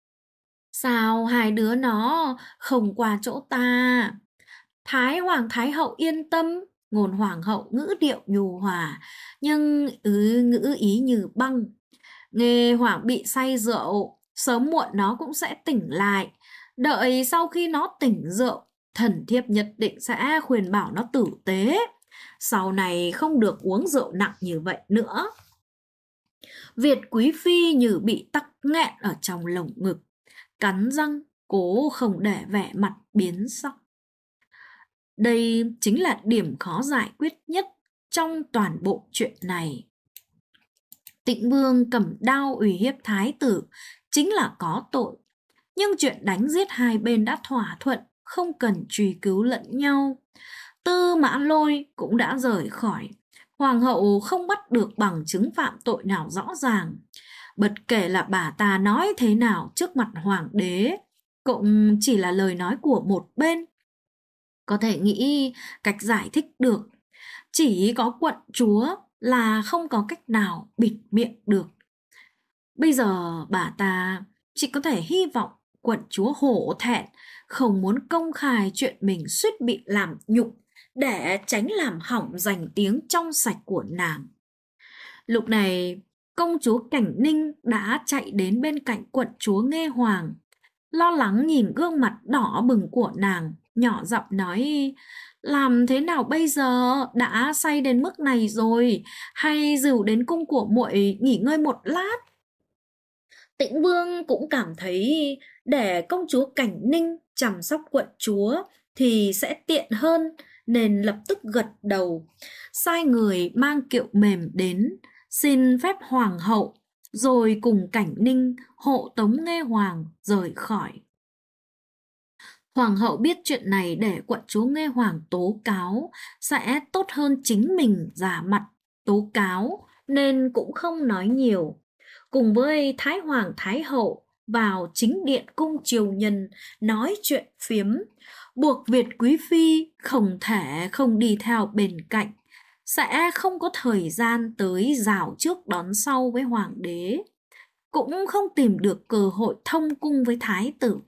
Sao hai đứa nó không qua chỗ ta? Thái hoàng thái hậu yên tâm, ngôn hoàng hậu ngữ điệu nhu hòa, nhưng ngữ ý như băng. Nghê hoàng bị say rượu, sớm muộn nó cũng sẽ tỉnh lại. Đợi sau khi nó tỉnh rượu, thần thiếp nhất định sẽ khuyên bảo nó tử tế. Sau này không được uống rượu nặng như vậy nữa. Việt quý phi như bị tắc nghẹn ở trong lồng ngực, cắn răng, cố không để vẻ mặt biến sắc. Đây chính là điểm khó giải quyết nhất trong toàn bộ chuyện này. Tịnh Vương cầm đao uy hiếp thái tử chính là có tội. Nhưng chuyện đánh giết hai bên đã thỏa thuận, không cần truy cứu lẫn nhau. Tư Mã Lôi cũng đã rời khỏi. Hoàng hậu không bắt được bằng chứng phạm tội nào rõ ràng. Bất kể là bà ta nói thế nào trước mặt hoàng đế, cũng chỉ là lời nói của một bên. Có thể nghĩ cách giải thích được. Chỉ có quận chúa là không có cách nào bịt miệng được. Bây giờ bà ta chỉ có thể hy vọng quận chúa hổ thẹn, không muốn công khai chuyện mình suýt bị làm nhục để tránh làm hỏng danh tiếng trong sạch của nàng. Lúc này, công chúa Cảnh Ninh đã chạy đến bên cạnh quận chúa Nghê Hoàng, lo lắng nhìn gương mặt đỏ bừng của nàng, nhỏ giọng nói: làm thế nào bây giờ, đã say đến mức này rồi, hay dìu đến cung của muội nghỉ ngơi một lát? Tĩnh Vương cũng cảm thấy để công chúa Cảnh Ninh chăm sóc quận chúa thì sẽ tiện hơn, nên lập tức gật đầu, sai người mang kiệu mềm đến, xin phép hoàng hậu, rồi cùng Cảnh Ninh hộ tống Nghê Hoàng rời khỏi. Hoàng hậu biết chuyện này để quận chúa Nghê Hoàng tố cáo sẽ tốt hơn chính mình ra mặt tố cáo, nên cũng không nói nhiều. Cùng với Thái Hoàng Thái Hậu vào chính điện cung triều nhân nói chuyện phiếm, buộc Việt quý phi không thể không đi theo bên cạnh, sẽ không có thời gian tới rào trước đón sau với hoàng đế, cũng không tìm được cơ hội thông cung với thái tử.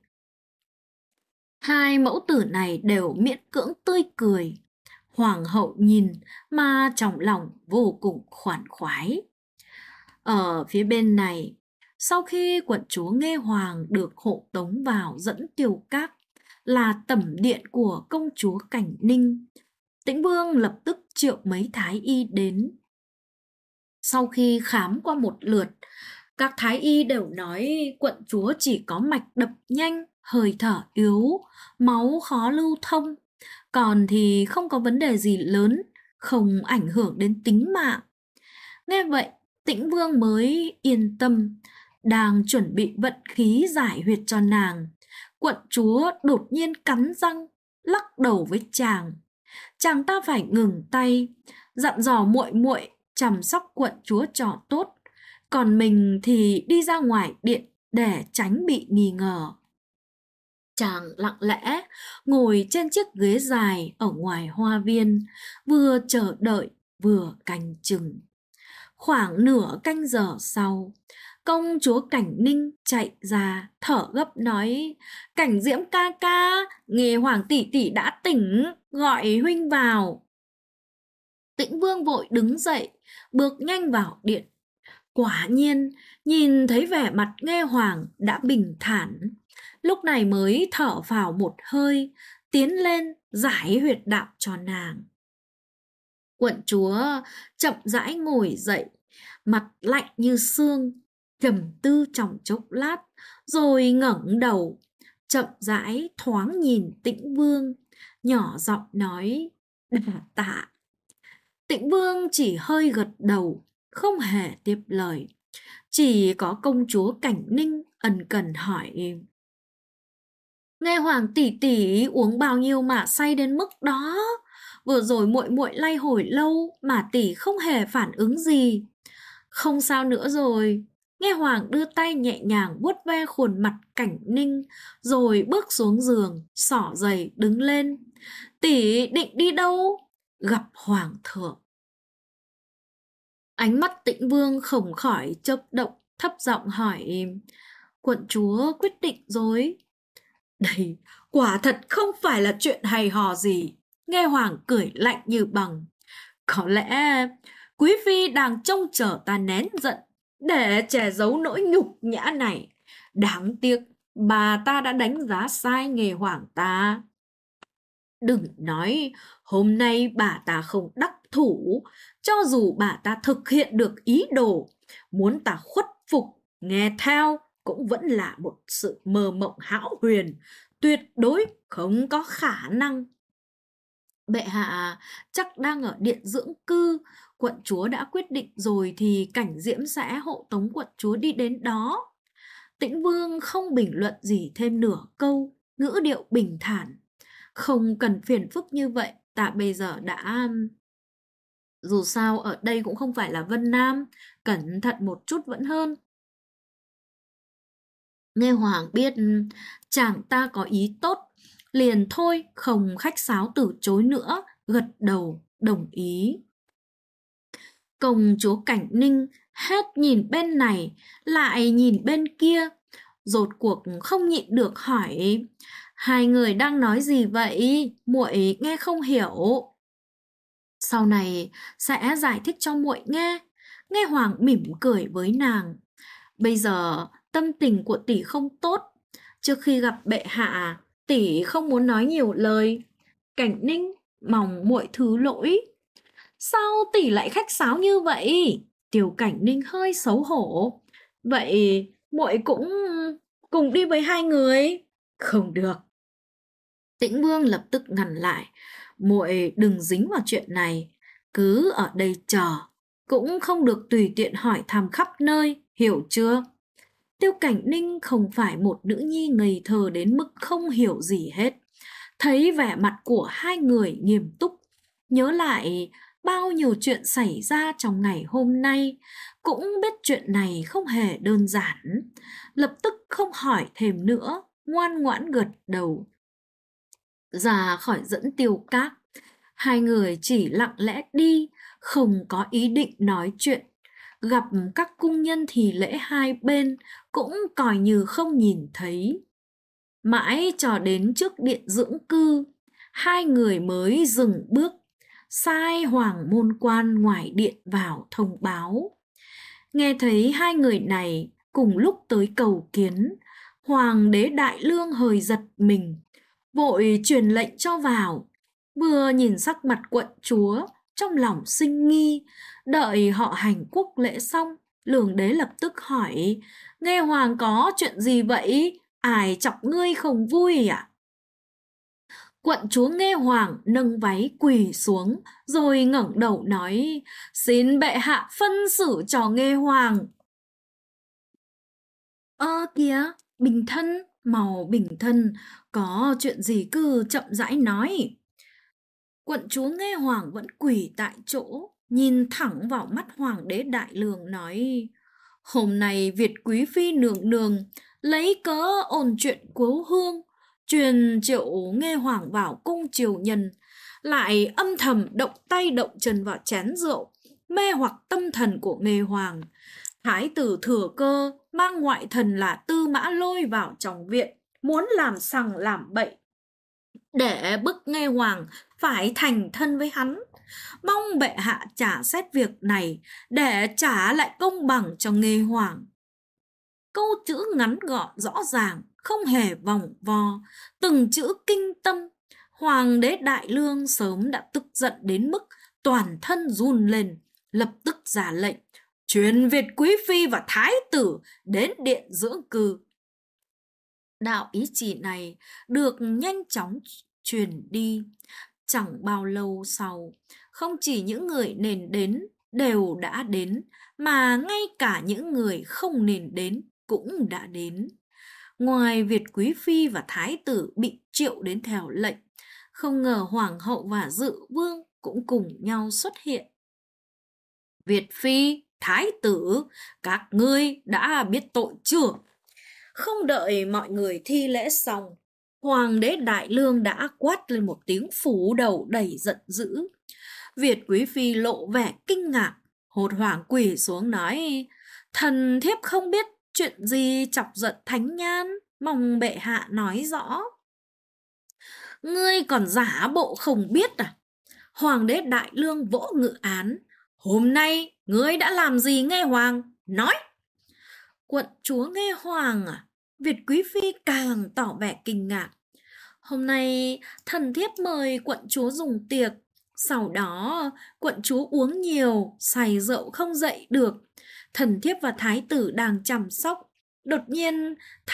Hai mẫu tử này đều miễn cưỡng tươi cười. Hoàng hậu nhìn mà trong lòng vô cùng khoản khoái. Ở phía bên này, sau khi quận chúa Nghê Hoàng được hộ tống vào dẫn Tiêu Các, là tẩm điện của công chúa Cảnh Ninh, Tĩnh Vương lập tức triệu mấy thái y đến. Sau khi khám qua một lượt, các thái y đều nói quận chúa chỉ có mạch đập nhanh, hơi thở yếu, máu khó lưu thông, còn thì không có vấn đề gì lớn, không ảnh hưởng đến tính mạng. Nghe vậy, Tĩnh Vương mới yên tâm, đang chuẩn bị vận khí giải huyệt cho nàng. Quận chúa đột nhiên cắn răng, lắc đầu với chàng. Chàng ta phải ngừng tay, dặn dò muội muội chăm sóc quận chúa cho tốt, còn mình thì đi ra ngoài điện để tránh bị nghi ngờ. Chàng lặng lẽ ngồi trên chiếc ghế dài ở ngoài hoa viên, vừa chờ đợi vừa canh chừng. Khoảng nửa canh giờ sau, công chúa Cảnh Ninh chạy ra thở gấp nói: Cảnh Diễm ca ca, nghe Hoàng tỷ tỷ đã tỉnh, gọi huynh vào. Tĩnh Vương vội đứng dậy, bước nhanh vào điện. Quả nhiên, nhìn thấy vẻ mặt Nghe Hoàng đã bình thản, lúc này mới thở phào một hơi, tiến lên giải huyệt đạo cho nàng. Quận chúa chậm rãi ngồi dậy, mặt lạnh như xương, trầm tư trong chốc lát, rồi ngẩng đầu, chậm rãi thoáng nhìn Tĩnh Vương, nhỏ giọng nói: Đà tạ. Tĩnh Vương chỉ hơi gật đầu, không hề tiếp lời. Chỉ có công chúa Cảnh Ninh ân cần hỏi: Nghe Hoàng tỷ tỷ uống bao nhiêu mà say đến mức đó? Vừa rồi muội muội lay hồi lâu mà tỷ không hề phản ứng gì. Không sao nữa rồi. Nghe Hoàng đưa tay nhẹ nhàng vuốt ve khuôn mặt Cảnh Ninh, rồi bước xuống giường, xỏ giày đứng lên. Tỷ định đi đâu? Gặp Hoàng thượng. Ánh mắt Tĩnh Vương không khỏi chớp động, thấp giọng hỏi: Quận chúa quyết định rồi? Đây quả thật không phải là chuyện hay hò gì. Nghe Hoàng cười lạnh như bằng: Có lẽ quý phi đang trông chờ ta nén giận để che giấu nỗi nhục nhã này. Đáng tiếc bà ta đã đánh giá sai Nghe Hoàng ta. Đừng nói hôm nay bà ta không đắc thủ, cho dù bà ta thực hiện được ý đồ, muốn ta khuất phục, nghe theo cũng vẫn là một sự mơ mộng hão huyền, tuyệt đối không có khả năng. Bệ hạ chắc đang ở điện dưỡng cư, quận chúa đã quyết định rồi thì Cảnh Diễm sẽ hộ tống quận chúa đi đến đó. Tĩnh Vương không bình luận gì thêm nửa câu, ngữ điệu bình thản: Không cần phiền phức như vậy, ta bây giờ đã... Dù sao ở đây cũng không phải là Vân Nam, cẩn thận một chút vẫn hơn. Nghe Hoàng biết chàng ta có ý tốt, liền thôi không khách sáo từ chối nữa, gật đầu đồng ý. Công chúa Cảnh Ninh hết nhìn bên này lại nhìn bên kia, rốt cuộc không nhịn được hỏi: Hai người đang nói gì vậy? Muội nghe không hiểu. Sau này sẽ giải thích cho muội nghe. Nghe Hoàng mỉm cười với nàng: Bây giờ tâm tình của tỷ không tốt, trước khi gặp bệ hạ, tỷ không muốn nói nhiều lời. Cảnh Ninh mong muội thứ lỗi. Sao tỷ lại khách sáo như vậy? Tiểu Cảnh Ninh hơi xấu hổ. Vậy muội cũng cùng đi với hai người. Không được. Tĩnh Vương lập tức ngăn lại: Muội đừng dính vào chuyện này, cứ ở đây chờ, cũng không được tùy tiện hỏi thăm khắp nơi, hiểu chưa? Tiêu Cảnh Ninh không phải một nữ nhi ngây thơ đến mức không hiểu gì hết. Thấy vẻ mặt của hai người nghiêm túc, nhớ lại bao nhiêu chuyện xảy ra trong ngày hôm nay, cũng biết chuyện này không hề đơn giản, lập tức không hỏi thêm nữa, ngoan ngoãn gật đầu. Ra khỏi dẫn Tiêu Các, hai người chỉ lặng lẽ đi, không có ý định nói chuyện. Gặp các cung nhân thì lễ hai bên cũng coi như không nhìn thấy. Mãi cho đến trước điện dưỡng cư, hai người mới dừng bước, sai hoàng môn quan ngoài điện vào thông báo. Nghe thấy hai người này cùng lúc tới cầu kiến, Hoàng đế Đại Lương hơi giật mình, vội truyền lệnh cho vào. vừa nhìn sắc mặt quận chúa, trong lòng sinh nghi. Đợi họ hành quốc lễ xong, Lương đế lập tức hỏi: Nghe hoàng có chuyện gì vậy? Ai chọc ngươi không vui à? Quận chúa nghe hoàng nâng váy quỳ xuống, rồi ngẩng đầu nói: Xin bệ hạ phân xử cho nghe hoàng. Kìa, bình thân, mau bình thân, có chuyện gì cứ chậm rãi nói. Quận chúa nghe hoàng vẫn quỳ tại chỗ, nhìn thẳng vào mắt hoàng đế Đại Lương nói: Hôm nay Việt quý phi nương nương lấy cớ ôn chuyện cứu hương, truyền triệu nghe hoàng vào cung triều nhân, lại âm thầm động tay động chân vào chén rượu, mê hoặc tâm thần của nghe hoàng. Thái tử thừa cơ mang ngoại thần là Tư Mã Lôi vào trong viện, muốn làm sằng làm bậy, để bức nghe hoàng phải thành thân với hắn. Mong bệ hạ trả xét việc này để trả lại công bằng cho nghe hoàng. Câu chữ ngắn gọn rõ ràng, không hề vòng vo, từng chữ kinh tâm. Hoàng đế Đại Lương sớm đã tức giận đến mức toàn thân run lên, lập tức ra lệnh truyền Việt quý phi và thái tử đến điện dưỡng cư. Đạo ý chỉ này được nhanh chóng truyền đi. Chẳng bao lâu sau, không chỉ những người nên đến đều đã đến, mà ngay cả những người không nên đến cũng đã đến. Ngoài Việt quý phi và thái tử bị triệu đến theo lệnh, không ngờ hoàng hậu và dự vương cũng cùng nhau xuất hiện. Việt phi, thái tử, các ngươi đã biết tội chưa? Không đợi mọi người thi lễ xong, Hoàng đế Đại Lương đã quát lên một tiếng phủ đầu đầy giận dữ. Việt quý phi lộ vẻ kinh ngạc, hốt hoảng quỳ xuống nói: Thần thiếp không biết chuyện gì chọc giận thánh nhan, mong bệ hạ nói rõ. Ngươi còn giả bộ không biết à? Hoàng đế Đại Lương vỗ ngự án: Hôm nay ngươi đã làm gì nghe hoàng? Nói! Quận chúa nghe hoàng à? Việt quý phi càng tỏ vẻ kinh ngạc. Hôm nay thần thiếp mời quận chúa dùng tiệc, sau đó quận chúa uống nhiều, say rượu không dậy được. Thần thiếp và thái tử đang chăm sóc. Đột nhiên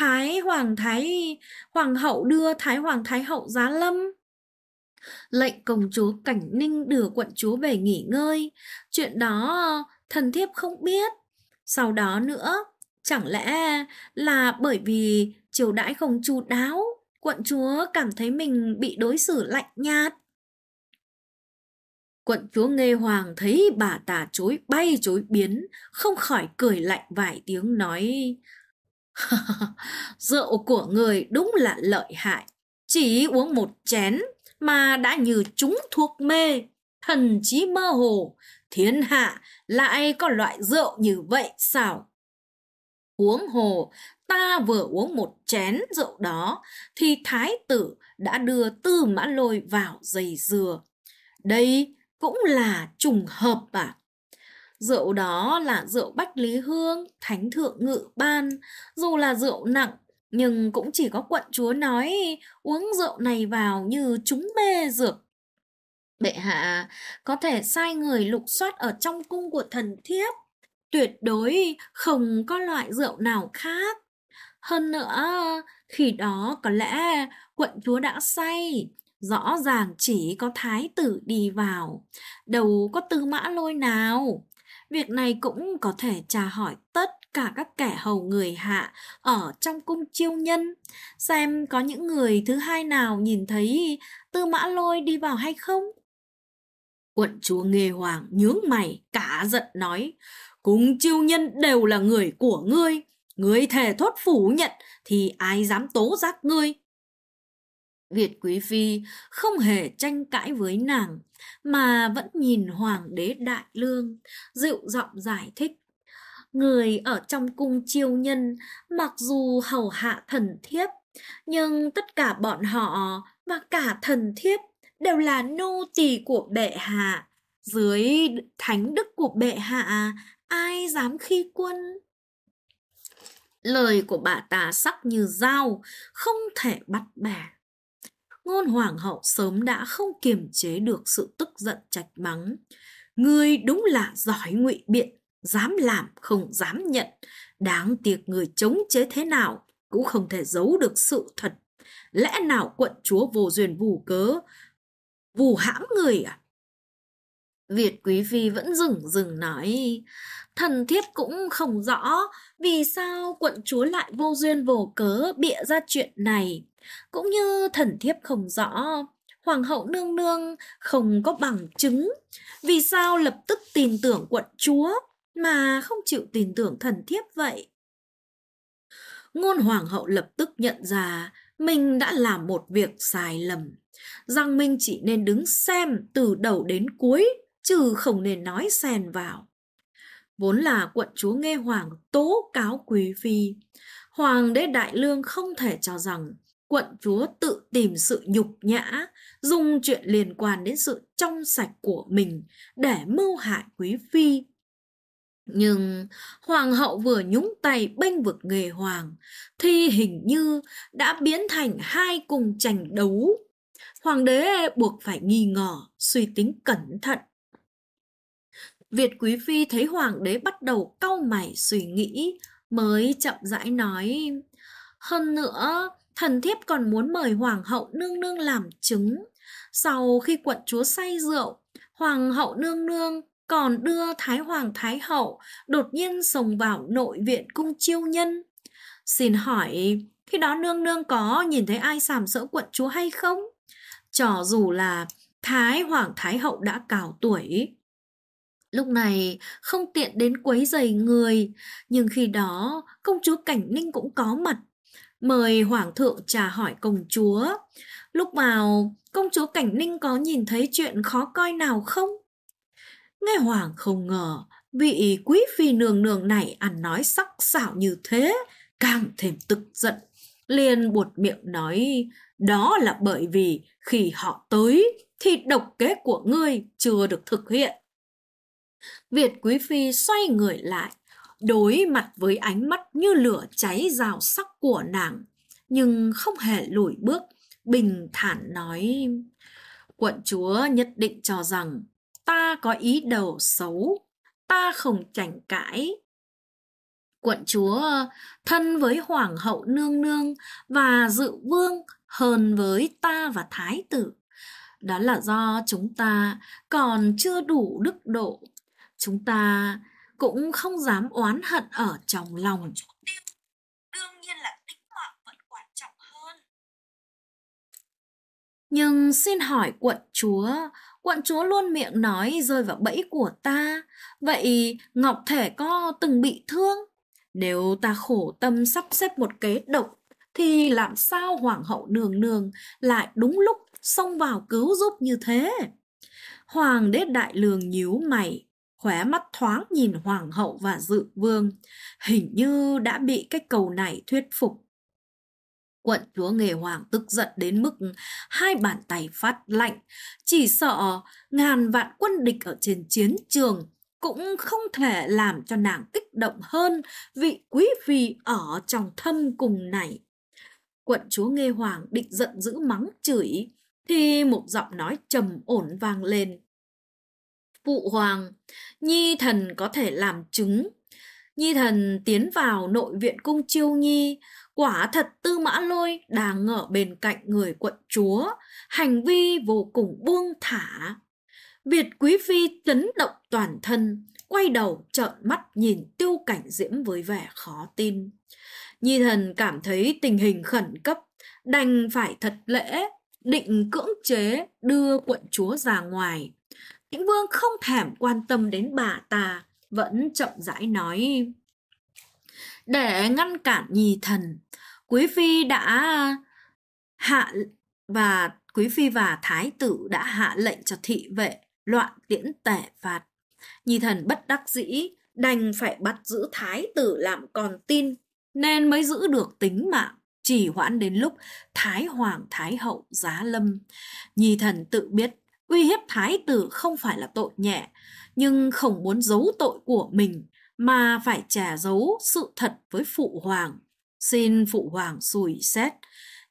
hoàng hậu đưa thái hoàng thái hậu giá lâm, lệnh công chúa Cảnh Ninh đưa quận chúa về nghỉ ngơi. Chuyện đó thần thiếp không biết. Sau đó nữa, chẳng lẽ là bởi vì triều đãi không chu đáo, quận chúa cảm thấy mình bị đối xử lạnh nhạt? Quận chúa Nghê Hoàng thấy bà ta chối bay chối biến, không khỏi cười lạnh vài tiếng nói: Rượu của người đúng là lợi hại, chỉ uống một chén mà đã như trúng thuốc mê, thần trí mơ hồ, thiên hạ lại có loại rượu như vậy sao? Huống hồ, ta vừa uống một chén rượu đó thì thái tử đã đưa Tư Mã Lôi vào giày dừa. Đây cũng là trùng hợp à? Rượu đó là rượu Bách Lý Hương, thánh thượng ngự ban. Dù là rượu nặng, nhưng cũng chỉ có quận chúa nói uống rượu này vào như chúng mê dược. Bệ hạ có thể sai người lục soát ở trong cung của thần thiếp, tuyệt đối không có loại rượu nào khác. Hơn nữa, khi đó có lẽ quận chúa đã say, rõ ràng chỉ có thái tử đi vào, đâu có Tư Mã Lôi nào. Việc này cũng có thể tra hỏi tất cả các kẻ hầu người hạ ở trong cung chiêu nhân, xem có những người thứ hai nào nhìn thấy Tư Mã Lôi đi vào hay không. Quận chúa Nghê Hoàng nhướng mày cả giận nói: Cung chiêu nhân đều là người của ngươi, ngươi thề thốt phủ nhận thì ai dám tố giác ngươi? Việt quý phi không hề tranh cãi với nàng, mà vẫn nhìn hoàng đế Đại Lương, dịu giọng giải thích: Người ở trong cung chiêu nhân mặc dù hầu hạ thần thiếp, nhưng tất cả bọn họ và cả thần thiếp đều là nô tỳ của bệ hạ. Dưới thánh đức của bệ hạ, ai dám khi quân? Lời của bà ta sắc như dao, không thể bắt bẻ. Ngôn hoàng hậu sớm đã không kiềm chế được sự tức giận trách mắng. Ngươi đúng là giỏi ngụy biện, dám làm không dám nhận. Đáng tiếc người chống chế thế nào cũng không thể giấu được sự thật. Lẽ nào quận chúa vô duyên vô cớ vù hãm người à? Việt quý phi vẫn dừng nói, thần thiếp cũng không rõ vì sao quận chúa lại vô duyên vô cớ bịa ra chuyện này, cũng như thần thiếp không rõ hoàng hậu nương nương không có bằng chứng vì sao lập tức tin tưởng quận chúa mà không chịu tin tưởng thần thiếp vậy. Ngôn hoàng hậu lập tức nhận ra mình đã làm một việc sai lầm, rằng mình chỉ nên đứng xem từ đầu đến cuối, chứ không nên nói xen vào. Vốn là quận chúa nghe hoàng tố cáo quý phi, hoàng đế Đại Lương không thể cho rằng quận chúa tự tìm sự nhục nhã, dùng chuyện liên quan đến sự trong sạch của mình để mưu hại quý phi. Nhưng hoàng hậu vừa nhúng tay bênh vực nghề hoàng thì hình như đã biến thành hai cùng tranh đấu. Hoàng đế buộc phải nghi ngờ, suy tính cẩn thận. Việt quý phi thấy hoàng đế bắt đầu cau mày suy nghĩ, mới chậm rãi nói, hơn nữa thần thiếp còn muốn mời hoàng hậu nương nương làm chứng. Sau khi quận chúa say rượu, hoàng hậu nương nương còn đưa thái hoàng thái hậu đột nhiên xông vào nội viện cung chiêu nhân. Xin hỏi khi đó nương nương có nhìn thấy ai sàm sỡ quận chúa hay không? Cho dù là thái hoàng thái hậu đã cao tuổi, lúc này không tiện đến quấy rầy người, nhưng khi đó công chúa Cảnh Ninh cũng có mặt, mời hoàng thượng trà hỏi công chúa. Lúc vào công chúa Cảnh Ninh có nhìn thấy chuyện khó coi nào không? Nghe hoàng không ngờ vị quý phi nương nương này ăn nói sắc sảo như thế, càng thêm tức giận, liền buột miệng nói, đó là bởi vì khi họ tới thì độc kế của ngươi chưa được thực hiện. Việt quý phi xoay người lại, đối mặt với ánh mắt như lửa cháy rào sắc của nàng, nhưng không hề lùi bước, bình thản nói, quận chúa nhất định cho rằng ta có ý đồ xấu, ta không tranh cãi. Quận chúa thân với hoàng hậu nương nương và dự vương hơn với ta và thái tử. Đó là do chúng ta còn chưa đủ đức độ. Chúng ta cũng không dám oán hận ở trong lòng. Đương nhiên là tính mạng vẫn quan trọng hơn. Nhưng xin hỏi quận chúa luôn miệng nói rơi vào bẫy của ta. Vậy Ngọc Thể có từng bị thương? Nếu ta khổ tâm sắp xếp một kế độc, thì làm sao hoàng hậu nương nương lại đúng lúc xông vào cứu giúp như thế? Hoàng đế Đại Lương nhíu mày, khóe mắt thoáng nhìn hoàng hậu và dự vương, hình như đã bị cái câu này thuyết phục. Quận chúa Nghề Hoàng tức giận đến mức hai bàn tay phát lạnh, chỉ sợ ngàn vạn quân địch ở trên chiến trường cũng không thể làm cho nàng kích động hơn vị quý phi ở trong thâm cung này. Quận chúa Nghê Hoàng định giận dữ mắng chửi, thì một giọng nói trầm ổn vang lên. Phụ hoàng, nhi thần có thể làm chứng. Nhi thần tiến vào nội viện cung Chiêu Nhi, quả thật Tư Mã Lôi đang ở bên cạnh người quận chúa, hành vi vô cùng buông thả. Việt quý phi chấn động toàn thân, quay đầu trợn mắt nhìn Tiêu Cảnh Diễm với vẻ khó tin. Nhi thần cảm thấy tình hình khẩn cấp, đành phải thật lễ, định cưỡng chế đưa quận chúa ra ngoài. Tĩnh Vương không thèm quan tâm đến bà ta, vẫn chậm rãi nói. Để ngăn cản nhi thần, quý phi và thái tử đã hạ lệnh cho thị vệ loạn tiễn tể phạt. Nhi thần bất đắc dĩ, đành phải bắt giữ thái tử làm con tin, nên mới giữ được tính mạng, chỉ hoãn đến lúc thái hoàng thái hậu giá lâm. Nhi thần tự biết uy hiếp thái tử không phải là tội nhẹ, nhưng không muốn giấu tội của mình mà phải che giấu sự thật với phụ hoàng. Xin phụ hoàng xùi xét,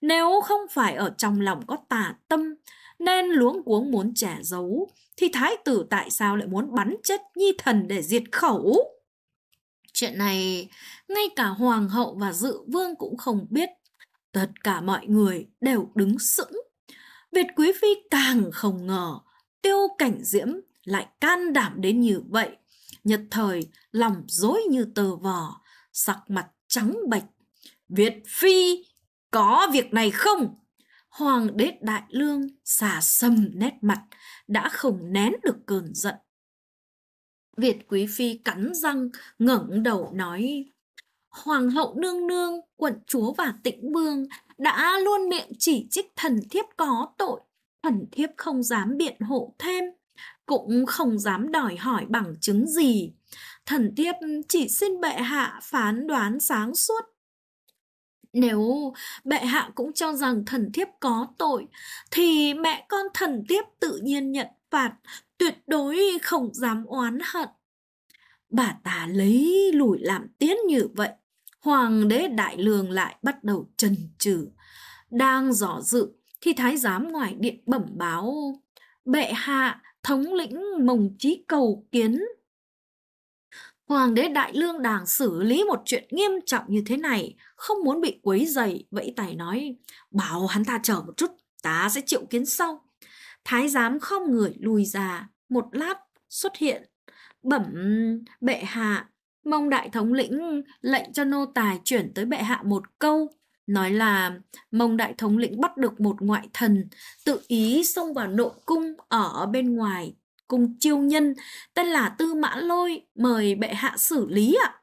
Nếu không phải ở trong lòng có tà tâm nên luống cuống muốn che giấu, thì thái tử tại sao lại muốn bắn chết nhi thần để diệt khẩu? Chuyện này ngay cả hoàng hậu và dự vương cũng không biết. Tất cả mọi người đều đứng sững. Việt quý phi càng không ngờ Tiêu Cảnh Diễm lại can đảm đến như vậy. Nhất thời lòng rối như tờ vò, sắc mặt trắng bệch. Việt phi, có việc này không? Hoàng đế Đại Lương xà xầm nét mặt, đã không nén được cơn giận. Việt quý phi cắn răng ngẩng đầu nói: Hoàng hậu nương nương, quận chúa và tĩnh vương đã luôn miệng chỉ trích thần thiếp có tội. Thần thiếp không dám biện hộ thêm, cũng không dám đòi hỏi bằng chứng gì. Thần thiếp chỉ xin bệ hạ phán đoán sáng suốt. Nếu bệ hạ cũng cho rằng thần thiếp có tội, thì mẹ con thần thiếp tự nhiên nhận phạt, tuyệt đối không dám oán hận. Bà ta lấy lùi làm tiến như vậy, Hoàng đế Đại Lương lại bắt đầu chần chừ. Đang dò dự thì thái giám ngoài điện bẩm báo: Bệ hạ, thống lĩnh Mồng Chí cầu kiến. Hoàng đế Đại Lương đang xử lý một chuyện nghiêm trọng như thế này, không muốn bị quấy rầy, vẫy tay nói: Bảo hắn ta chờ một chút, ta sẽ triệu kiến sau. Thái giám khom người lùi ra, một lát xuất hiện, bẩm bệ hạ, mong đại thống lĩnh lệnh cho nô tài chuyển tới bệ hạ một câu, nói là mong đại thống lĩnh bắt được một ngoại thần tự ý xông vào nội cung ở bên ngoài cung chiêu nhân, tên là Tư Mã Lôi, mời bệ hạ xử lý ạ.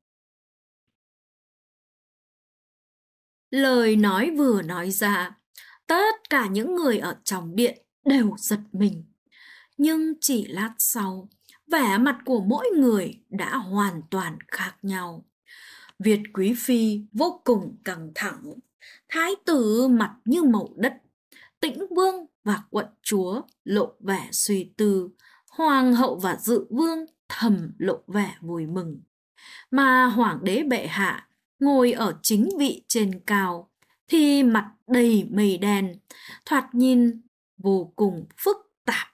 Lời nói vừa nói ra, tất cả những người ở trong điện đều giật mình. Nhưng chỉ lát sau, vẻ mặt của mỗi người đã hoàn toàn khác nhau. Việt quý phi vô cùng căng thẳng, thái tử mặt như màu đất, Tĩnh vương và quận chúa lộ vẻ suy tư, hoàng hậu và dự vương thầm lộ vẻ vui mừng. Mà hoàng đế bệ hạ ngồi ở chính vị trên cao thì mặt đầy mây đen, thoạt nhìn vô cùng phức tạp.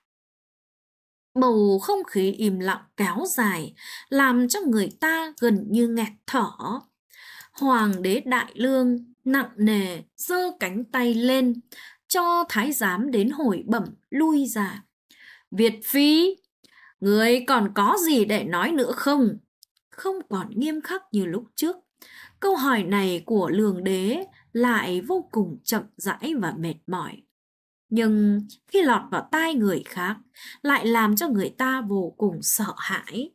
Bầu không khí im lặng kéo dài, làm cho người ta gần như nghẹt thở. Hoàng đế Đại Lương nặng nề giơ cánh tay lên, cho thái giám đến hồi bẩm lui ra. Việt phi, người còn có gì để nói nữa không? Không còn nghiêm khắc như lúc trước. Câu hỏi này của Lương đế lại vô cùng chậm rãi và mệt mỏi. Nhưng khi lọt vào tai người khác, lại làm cho người ta vô cùng sợ hãi.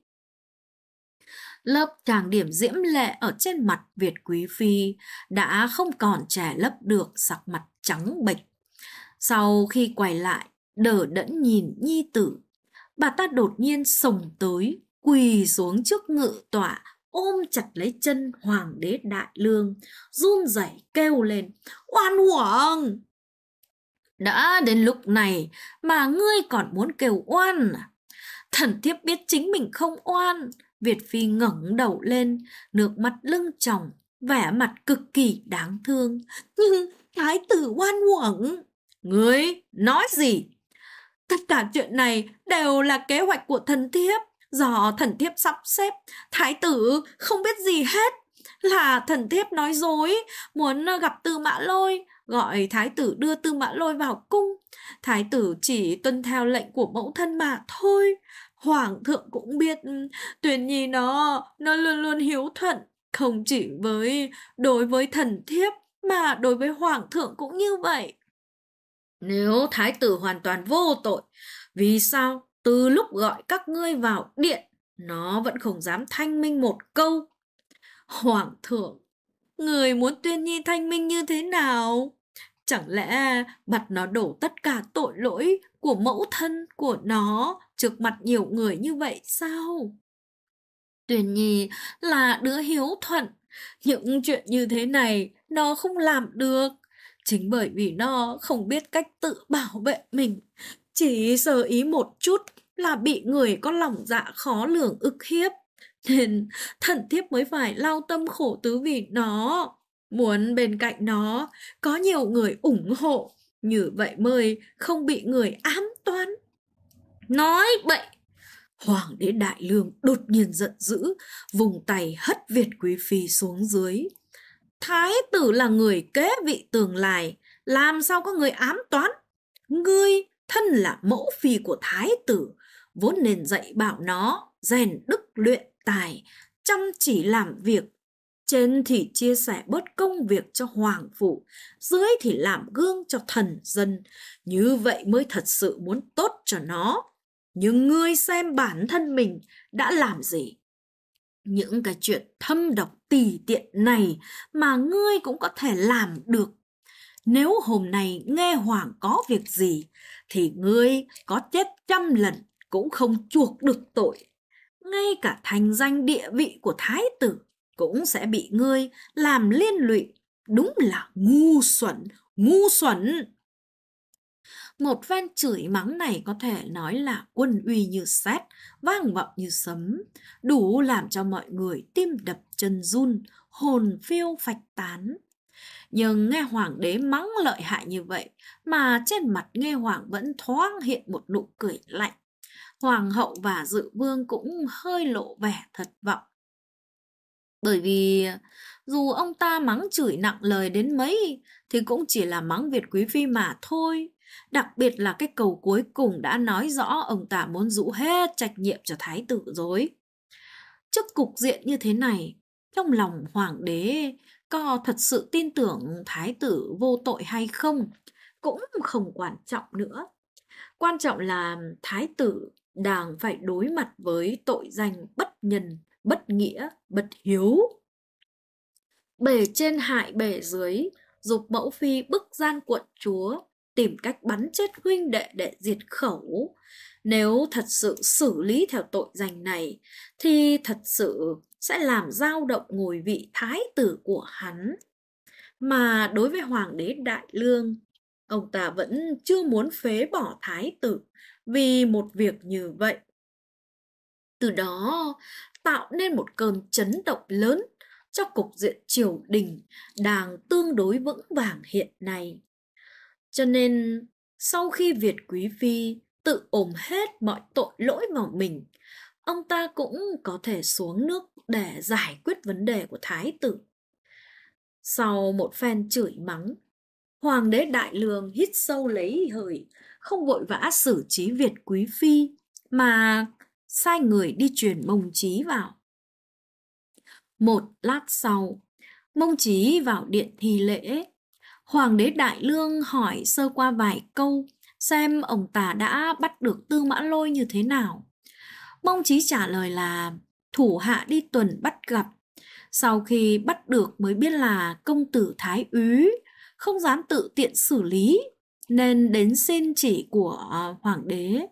Lớp trang điểm diễm lệ ở trên mặt Việt quý phi đã không còn che lấp được sắc mặt trắng bệch. Sau khi quay lại, đờ đẫn nhìn nhi tử, bà ta đột nhiên xông tới, quỳ xuống trước ngự tọa, ôm chặt lấy chân hoàng đế Đại Lương, run rẩy kêu lên: Oan uổng! Đã đến lúc này mà ngươi còn muốn kêu oan à? Thần thiếp biết chính mình không oan. Việt phi ngẩng đầu lên, nước mắt lưng tròng, vẻ mặt cực kỳ đáng thương. Nhưng thái tử oan uổng. Ngươi nói gì? Tất cả chuyện này đều là kế hoạch của thần thiếp, do thần thiếp sắp xếp. Thái tử không biết gì hết. Là thần thiếp nói dối, muốn gặp Tư Mã Lôi, gọi thái tử đưa Tư Mã Lôi vào cung. Thái tử chỉ tuân theo lệnh của mẫu thân mà thôi. Hoàng thượng cũng biết Tuyền Nhi nó luôn luôn hiếu thuận, không chỉ đối với thần thiếp mà đối với hoàng thượng cũng như vậy. Nếu thái tử hoàn toàn vô tội, vì sao từ lúc gọi các ngươi vào điện, nó vẫn không dám thanh minh một câu? Hoàng thượng, người muốn Tuyên Nhi thanh minh như thế nào? Chẳng lẽ bắt nó đổ tất cả tội lỗi của mẫu thân của nó trước mặt nhiều người như vậy sao? Tuyên Nhi là đứa hiếu thuận, những chuyện như thế này nó không làm được. Chính bởi vì nó không biết cách tự bảo vệ mình, chỉ sơ ý một chút là bị người có lòng dạ khó lường ức hiếp, nên thần thiếp mới phải lao tâm khổ tứ vì nó. Muốn bên cạnh nó có nhiều người ủng hộ, như vậy mới không bị người ám toán. Nói bậy! Hoàng đế Đại Lương đột nhiên giận dữ, vùng tay hất Việt Quý Phi xuống dưới. Thái tử là người kế vị tương lai, làm sao có người ám toán? Ngươi thân là mẫu phi của thái tử, vốn nên dạy bảo nó rèn đức luyện tài, chăm chỉ làm việc. Trên thì chia sẻ bớt công việc cho hoàng phụ, dưới thì làm gương cho thần dân. Như vậy mới thật sự muốn tốt cho nó. Nhưng ngươi xem bản thân mình đã làm gì? Những cái chuyện thâm độc tỉ tiện này mà ngươi cũng có thể làm được. Nếu hôm nay nghe hoàng có việc gì, thì ngươi có chết 100 lần cũng không chuộc được tội. Ngay cả thành danh địa vị của thái tử cũng sẽ bị ngươi làm liên lụy. Đúng là ngu xuẩn, ngu xuẩn. Một phen chửi mắng này có thể nói là quân uy như sét, vang vọng như sấm, đủ làm cho mọi người tim đập chân run, hồn phiêu phách tán. Nhưng nghe hoàng đế mắng lợi hại như vậy mà trên mặt nghe hoàng vẫn thoáng hiện một nụ cười lạnh. Hoàng hậu và dự vương cũng hơi lộ vẻ thất vọng. Bởi vì dù ông ta mắng chửi nặng lời đến mấy thì cũng chỉ là mắng Việt Quý Phi mà thôi. Đặc biệt là cái câu cuối cùng đã nói rõ ông ta muốn rũ hết trách nhiệm cho thái tử rồi. Trước cục diện như thế này, trong lòng hoàng đế có thật sự tin tưởng thái tử vô tội hay không cũng không quan trọng nữa. Quan trọng là thái tử đang phải đối mặt với tội danh bất nhân, bất nghĩa, bất hiếu. Bề trên hại bề dưới, giục mẫu phi bức gian quận chúa, tìm cách bắn chết huynh đệ để diệt khẩu. Nếu thật sự xử lý theo tội danh này, thì thật sự sẽ làm dao động ngôi vị thái tử của hắn. Mà đối với Hoàng đế Đại Lương, ông ta vẫn chưa muốn phế bỏ thái tử vì một việc như vậy. Từ đó tạo nên một cơn chấn động lớn cho cục diện triều đình đang tương đối vững vàng hiện nay. Cho nên sau khi Việt Quý Phi tự ôm hết mọi tội lỗi vào mình, ông ta cũng có thể xuống nước để giải quyết vấn đề của thái tử. Sau một phen chửi mắng, Hoàng đế Đại Lương hít sâu lấy hơi, không vội vã xử trí Việt Quý Phi, mà sai người đi truyền Mông Chí vào. Một lát sau, Mông Chí vào điện thi lễ. Hoàng đế Đại Lương hỏi sơ qua vài câu, xem ông ta đã bắt được Tư Mã Lôi như thế nào. Mông Chí trả lời là thủ hạ đi tuần bắt gặp. Sau khi bắt được mới biết là công tử thái úy, không dám tự tiện xử lý, nên đến xin chỉ của hoàng đế.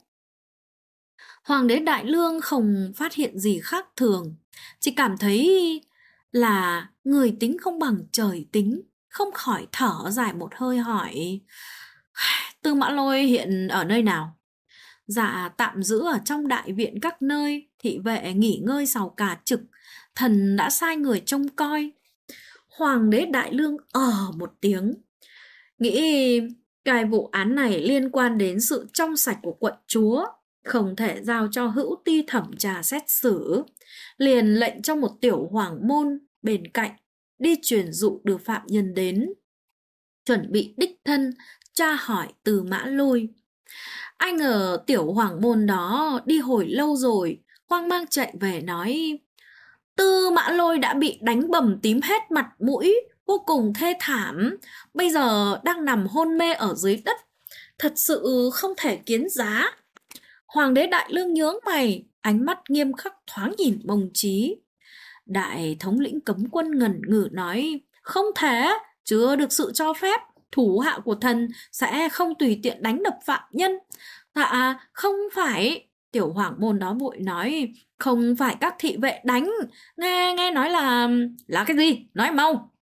Hoàng đế Đại Lương không phát hiện gì khác thường, chỉ cảm thấy là người tính không bằng trời tính, không khỏi thở dài một hơi hỏi: Tư Mã Lôi hiện ở nơi nào? Dạ tạm giữ ở trong đại viện các nơi, thị vệ nghỉ ngơi sau cả trực, thần đã sai người trông coi. Hoàng đế Đại Lương một tiếng, nghĩ cái vụ án này liên quan đến sự trong sạch của quận chúa, không thể giao cho hữu ti thẩm tra xét xử, liền lệnh cho một tiểu hoàng môn bên cạnh đi truyền dụ đưa phạm nhân đến, chuẩn bị đích thân tra hỏi Tư Mã Lôi. Ai ngờ tiểu hoàng môn đó đi hồi lâu rồi, hoang mang chạy về nói: Tư Mã Lôi đã bị đánh bầm tím hết mặt mũi, vô cùng thê thảm, bây giờ đang nằm hôn mê ở dưới đất, thật sự không thể kiến giá. Hoàng đế Đại Lương nhướng mày, ánh mắt nghiêm khắc thoáng nhìn Mông Chí. Đại thống lĩnh cấm quân ngẩn ngử nói: Không thể, chưa được sự cho phép, thủ hạ của thần sẽ không tùy tiện đánh đập phạm nhân. Dạ không phải. Tiểu hoàng môn đó vội nói: Không phải các thị vệ đánh, nghe nói là cái gì, nói mau.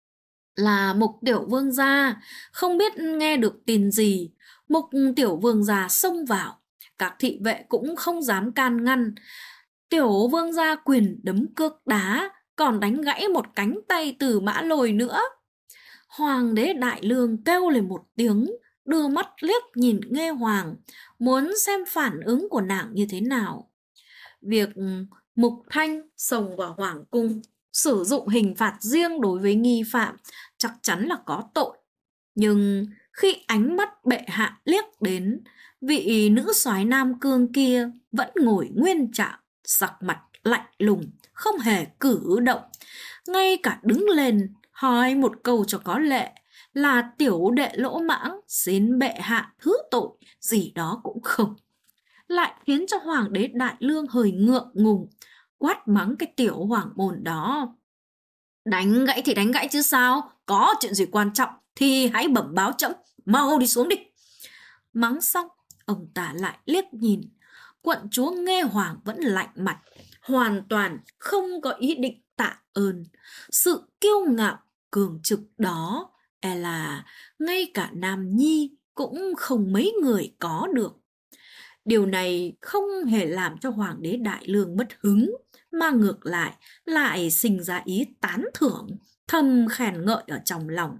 Là Mục tiểu vương gia, không biết nghe được tin gì. Mục tiểu vương gia xông vào, các thị vệ cũng không dám can ngăn. Tiểu vương gia quyền đấm cước đá, còn đánh gãy một cánh tay Từ Mã Lôi nữa. Hoàng đế Đại Lương kêu lên một tiếng, đưa mắt liếc nhìn Nghê Hoàng, muốn xem phản ứng của nàng như thế nào. Việc Mục Thanh xông vào Hoàng cung, sử dụng hình phạt riêng đối với nghi phạm chắc chắn là có tội. Nhưng khi ánh mắt bệ hạ liếc đến, vị nữ soái Nam Cương kia vẫn ngồi nguyên trạng, sắc mặt lạnh lùng, không hề cử động, ngay cả đứng lên hỏi một câu cho có lệ là tiểu đệ lỗ mãng xin bệ hạ thứ tội gì đó cũng không, lại khiến cho Hoàng đế Đại Lương hơi ngượng ngùng, quát mắng cái tiểu hoàng môn đó. Đánh gãy thì đánh gãy chứ sao, có chuyện gì quan trọng thì hãy bẩm báo trẫm, mau đi xuống đi. Mắng xong, ông ta lại liếc nhìn, quận chúa Nghê Hoàng vẫn lạnh mặt, hoàn toàn không có ý định tạ ơn. Sự kiêu ngạo cường trực đó e là ngay cả Nam Nhi cũng không mấy người có được. Điều này không hề làm cho Hoàng đế Đại Lương mất hứng, mà ngược lại sinh ra ý tán thưởng, thầm khen ngợi ở trong lòng.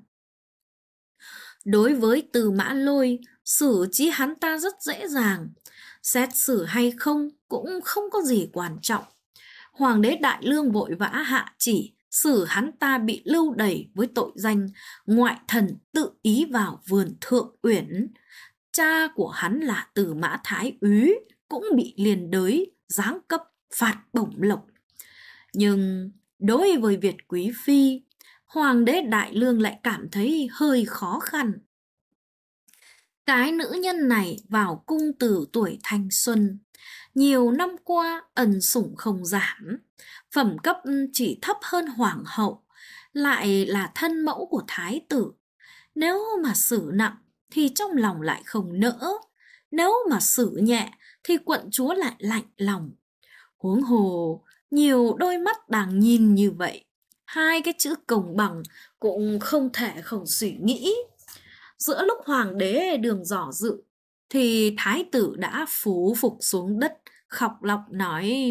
Đối với Từ Mã Lôi, xử trí hắn ta rất dễ dàng, xét xử hay không cũng không có gì quan trọng. Hoàng đế Đại Lương vội vã hạ chỉ xử hắn ta bị lưu đày với tội danh ngoại thần tự ý vào vườn Thượng Uyển. Cha của hắn là Từ Mã Thái Úy cũng bị liên đới, giáng cấp, phạt bổng lộc. Nhưng đối với Việt Quý Phi, Hoàng đế Đại Lương lại cảm thấy hơi khó khăn. Cái nữ nhân này vào cung từ tuổi thanh xuân, nhiều năm qua ân sủng không giảm, phẩm cấp chỉ thấp hơn hoàng hậu, lại là thân mẫu của thái tử. Nếu mà xử nặng thì trong lòng lại không nỡ, nếu mà xử nhẹ thì quận chúa lại lạnh lòng. Huống hồ nhiều đôi mắt đang nhìn như vậy, hai cái chữ công bằng cũng không thể không suy nghĩ. Giữa lúc hoàng đế đường dò dự thì thái tử đã phú phục xuống đất, khóc lóc nói: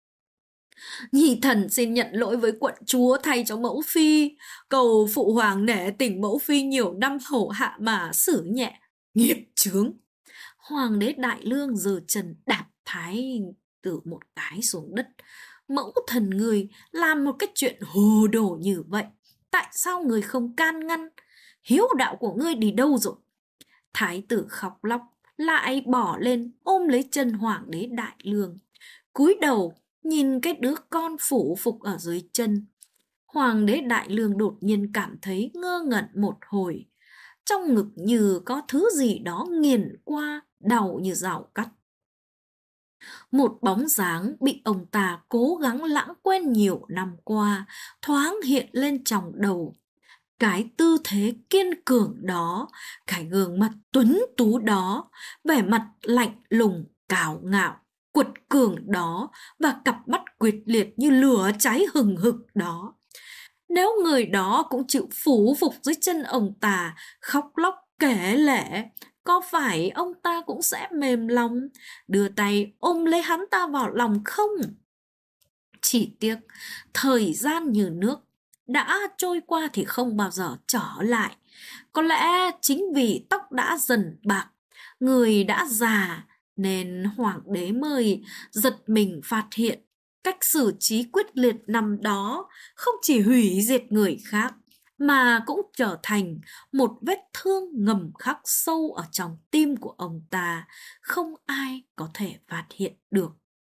Nhi thần xin nhận lỗi với quận chúa thay cho mẫu phi, cầu phụ hoàng nể tình mẫu phi nhiều năm hầu hạ mà xử nhẹ, nghiệp chướng. Hoàng đế Đại Lương giơ chân đạp thái tử một cái xuống đất. Mẫu thần người làm một cái chuyện hồ đồ như vậy, tại sao người không can ngăn? Hiếu đạo của ngươi đi đâu rồi? Thái tử khóc lóc, lại bỏ lên ôm lấy chân Hoàng đế Đại Lương, cúi đầu nhìn cái đứa con phủ phục ở dưới chân. Hoàng đế Đại Lương đột nhiên cảm thấy ngơ ngẩn một hồi, trong ngực như có thứ gì đó nghiền qua, đau như rào cắt. Một bóng dáng bị ông ta cố gắng lãng quên nhiều năm qua thoáng hiện lên trong đầu. Cái tư thế kiên cường đó, cái gương mặt tuấn tú đó, vẻ mặt lạnh lùng, cào ngạo, quật cường đó, và cặp mắt quyết liệt như lửa cháy hừng hực đó. Nếu người đó cũng chịu phủ phục dưới chân ông ta, khóc lóc kể lể, có phải ông ta cũng sẽ mềm lòng, đưa tay ôm lấy hắn ta vào lòng không? Chỉ tiếc, thời gian như nước, đã trôi qua thì không bao giờ trở lại. Có lẽ chính vì tóc đã dần bạc, người đã già, nên hoàng đế mới giật mình phát hiện cách xử trí quyết liệt năm đó không chỉ hủy diệt người khác, mà cũng trở thành một vết thương ngầm khắc sâu ở trong tim của ông ta, không ai có thể phát hiện được.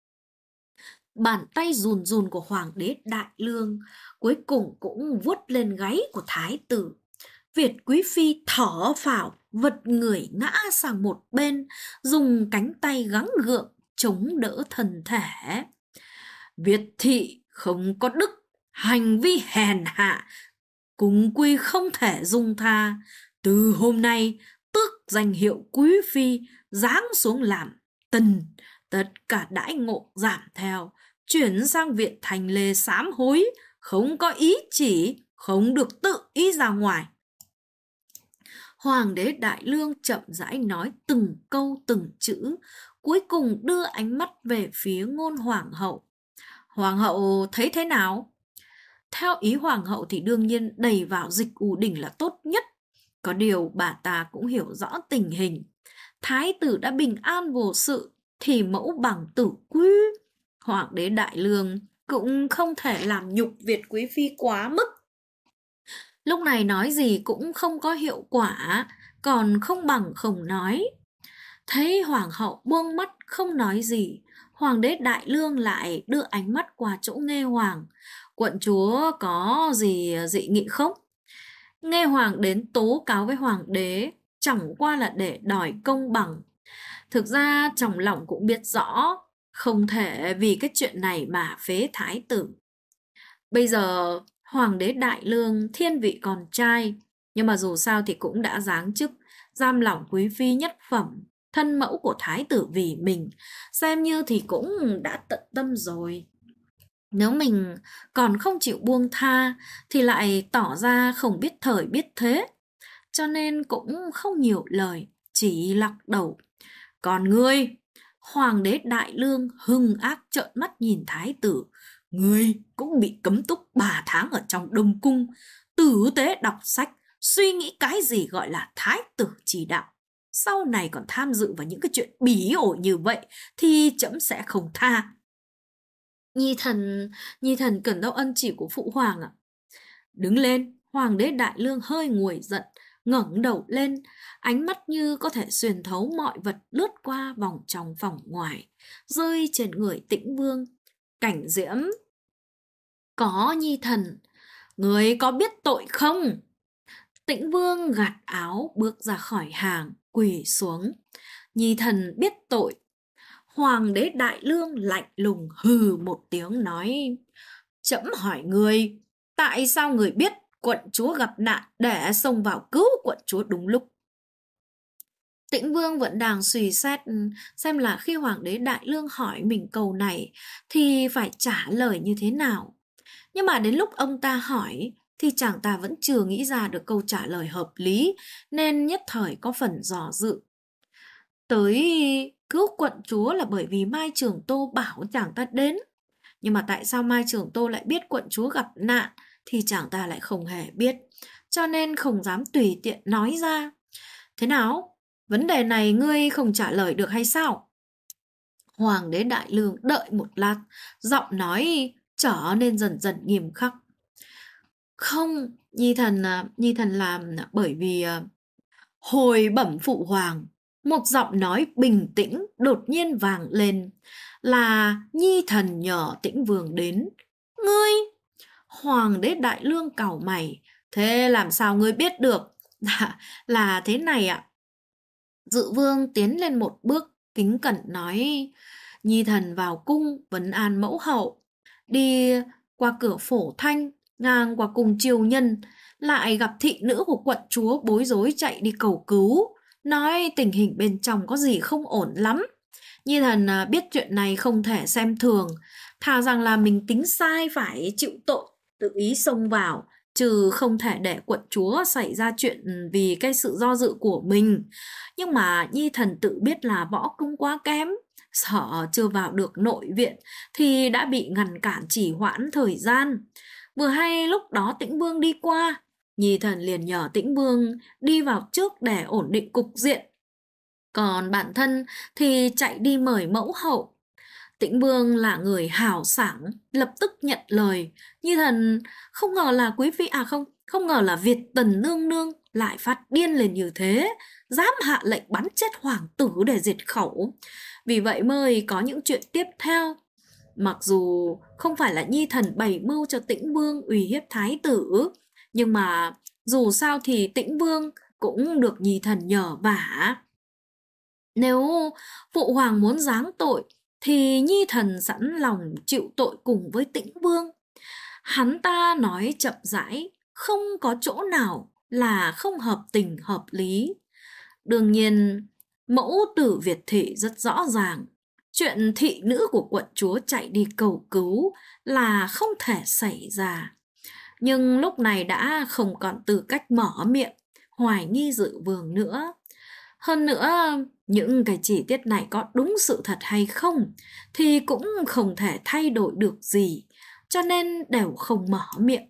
Bàn tay run run của Hoàng đế Đại Lương cuối cùng cũng vuốt lên gáy của thái tử. Việt Quý Phi thở phào, vật người ngã sang một bên, dùng cánh tay gắng gượng chống đỡ thân thể. Việt thị không có đức, hành vi hèn hạ, cúng quy không thể dung tha. Từ hôm nay tước danh hiệu Quý Phi, giáng xuống làm tần, tất cả đãi ngộ giảm theo, chuyển sang viện thành lê sám hối, không có ý chỉ, không được tự ý ra ngoài. Hoàng đế Đại Lương chậm rãi nói từng câu từng chữ, cuối cùng đưa ánh mắt về phía Ngôn Hoàng hậu. Hoàng hậu thấy thế nào? Theo ý hoàng hậu thì đương nhiên đẩy vào dịch ủ đỉnh là tốt nhất. Có điều bà ta cũng hiểu rõ tình hình. Thái tử đã bình an vô sự thì mẫu bằng tử quý. Hoàng đế Đại Lương cũng không thể làm nhục Việt quý phi quá mức. Lúc này nói gì cũng không có hiệu quả, còn không bằng không nói. Thấy hoàng hậu buông mắt không nói gì, hoàng đế Đại Lương lại đưa ánh mắt qua chỗ Nghê Hoàng. Quận chúa có gì dị nghị không? Nghê Hoàng đến tố cáo với hoàng đế, chẳng qua là để đòi công bằng. Thực ra trong lòng cũng biết rõ, không thể vì cái chuyện này mà phế thái tử. Bây giờ hoàng đế Đại Lương thiên vị con trai, nhưng mà dù sao thì cũng đã giáng chức, giam lỏng quý phi nhất phẩm, thân mẫu của thái tử vì mình, xem như thì cũng đã tận tâm rồi. Nếu mình còn không chịu buông tha thì lại tỏ ra không biết thời biết thế, cho nên cũng không nhiều lời, chỉ lắc đầu. Còn ngươi, hoàng đế Đại Lương hung ác trợn mắt nhìn thái tử, ngươi cũng bị cấm túc 3 tháng ở trong Đông Cung, tử tế đọc sách, suy nghĩ cái gì gọi là thái tử chỉ đạo. Sau này còn tham dự vào những cái chuyện bí ổi như vậy thì trẫm sẽ không tha. Nhi thần cần đâu ân chỉ của phụ hoàng ạ. Đứng lên, hoàng đế Đại Lương hơi nguội giận, ngẩng đầu lên, ánh mắt như có thể xuyên thấu mọi vật lướt qua vòng trong vòng ngoài, rơi trên người Tĩnh Vương. Cảnh Diễm, có Nhi thần, người có biết tội không? Tĩnh Vương gạt áo bước ra khỏi hàng, quỳ xuống. Nhi thần biết tội. Hoàng đế Đại Lương lạnh lùng hừ một tiếng nói, trẫm hỏi người, tại sao người biết quận chúa gặp nạn để xông vào cứu quận chúa đúng lúc? Tĩnh Vương vẫn đang suy xét xem là khi hoàng đế Đại Lương hỏi mình câu này thì phải trả lời như thế nào. Nhưng mà đến lúc ông ta hỏi thì chàng ta vẫn chưa nghĩ ra được câu trả lời hợp lý, nên nhất thời có phần dò dự. Tới cứu quận chúa là bởi vì Mai Trường Tô bảo chàng ta đến. Nhưng mà tại sao Mai Trường Tô lại biết quận chúa gặp nạn thì chàng ta lại không hề biết, cho nên không dám tùy tiện nói ra. Thế nào? Vấn đề này ngươi không trả lời được hay sao? Hoàng đế Đại Lương đợi một lát, giọng nói trở nên dần dần nghiêm khắc. Không, Nhi thần làm bởi vì hồi bẩm phụ hoàng, một giọng nói bình tĩnh đột nhiên vang lên, là Nhi thần nhờ Tĩnh Vương đến. Ngươi? Hoàng đế Đại Lương cau mày, thế làm sao ngươi biết được? Là thế này ạ. Dự Vương tiến lên một bước, kính cẩn nói, Nhi thần vào cung vấn an mẫu hậu, đi qua cửa Phổ Thanh, ngang qua cung triều nhân, lại gặp thị nữ của quận chúa bối rối chạy đi cầu cứu, nói tình hình bên trong có gì không ổn lắm. Nhi thần biết chuyện này không thể xem thường, thà rằng là mình tính sai phải chịu tội, tự ý xông vào, chứ không thể để quận chúa xảy ra chuyện vì cái sự do dự của mình. Nhưng mà Nhi thần tự biết là võ công quá kém, sợ chưa vào được nội viện thì đã bị ngăn cản trì hoãn thời gian. Vừa hay lúc đó Tĩnh Vương đi qua, Nhi thần liền nhờ Tĩnh Vương đi vào trước để ổn định cục diện. Còn bản thân thì chạy đi mời mẫu hậu. Tĩnh Vương là người hào sảng, lập tức nhận lời. Nhi thần không ngờ là quý phi không ngờ là Việt Tần nương nương lại phát điên lên như thế, dám hạ lệnh bắn chết hoàng tử để diệt khẩu. Vì vậy mới có những chuyện tiếp theo. Mặc dù không phải là Nhi thần bày mưu cho Tĩnh Vương uy hiếp thái tử, nhưng mà dù sao thì Tĩnh Vương cũng được Nhi thần nhờ vả. Nếu phụ hoàng muốn giáng tội thì Nhi thần sẵn lòng chịu tội cùng với Tĩnh Vương. Hắn ta nói chậm rãi, không có chỗ nào là không hợp tình hợp lý. Đương nhiên, mẫu tử Việt thị rất rõ ràng, chuyện thị nữ của quận chúa chạy đi cầu cứu là không thể xảy ra. Nhưng lúc này đã không còn tư cách mở miệng hoài nghi Dự Vương nữa. Hơn nữa, những cái chi tiết này có đúng sự thật hay không thì cũng không thể thay đổi được gì. cho nên đều không mở miệng.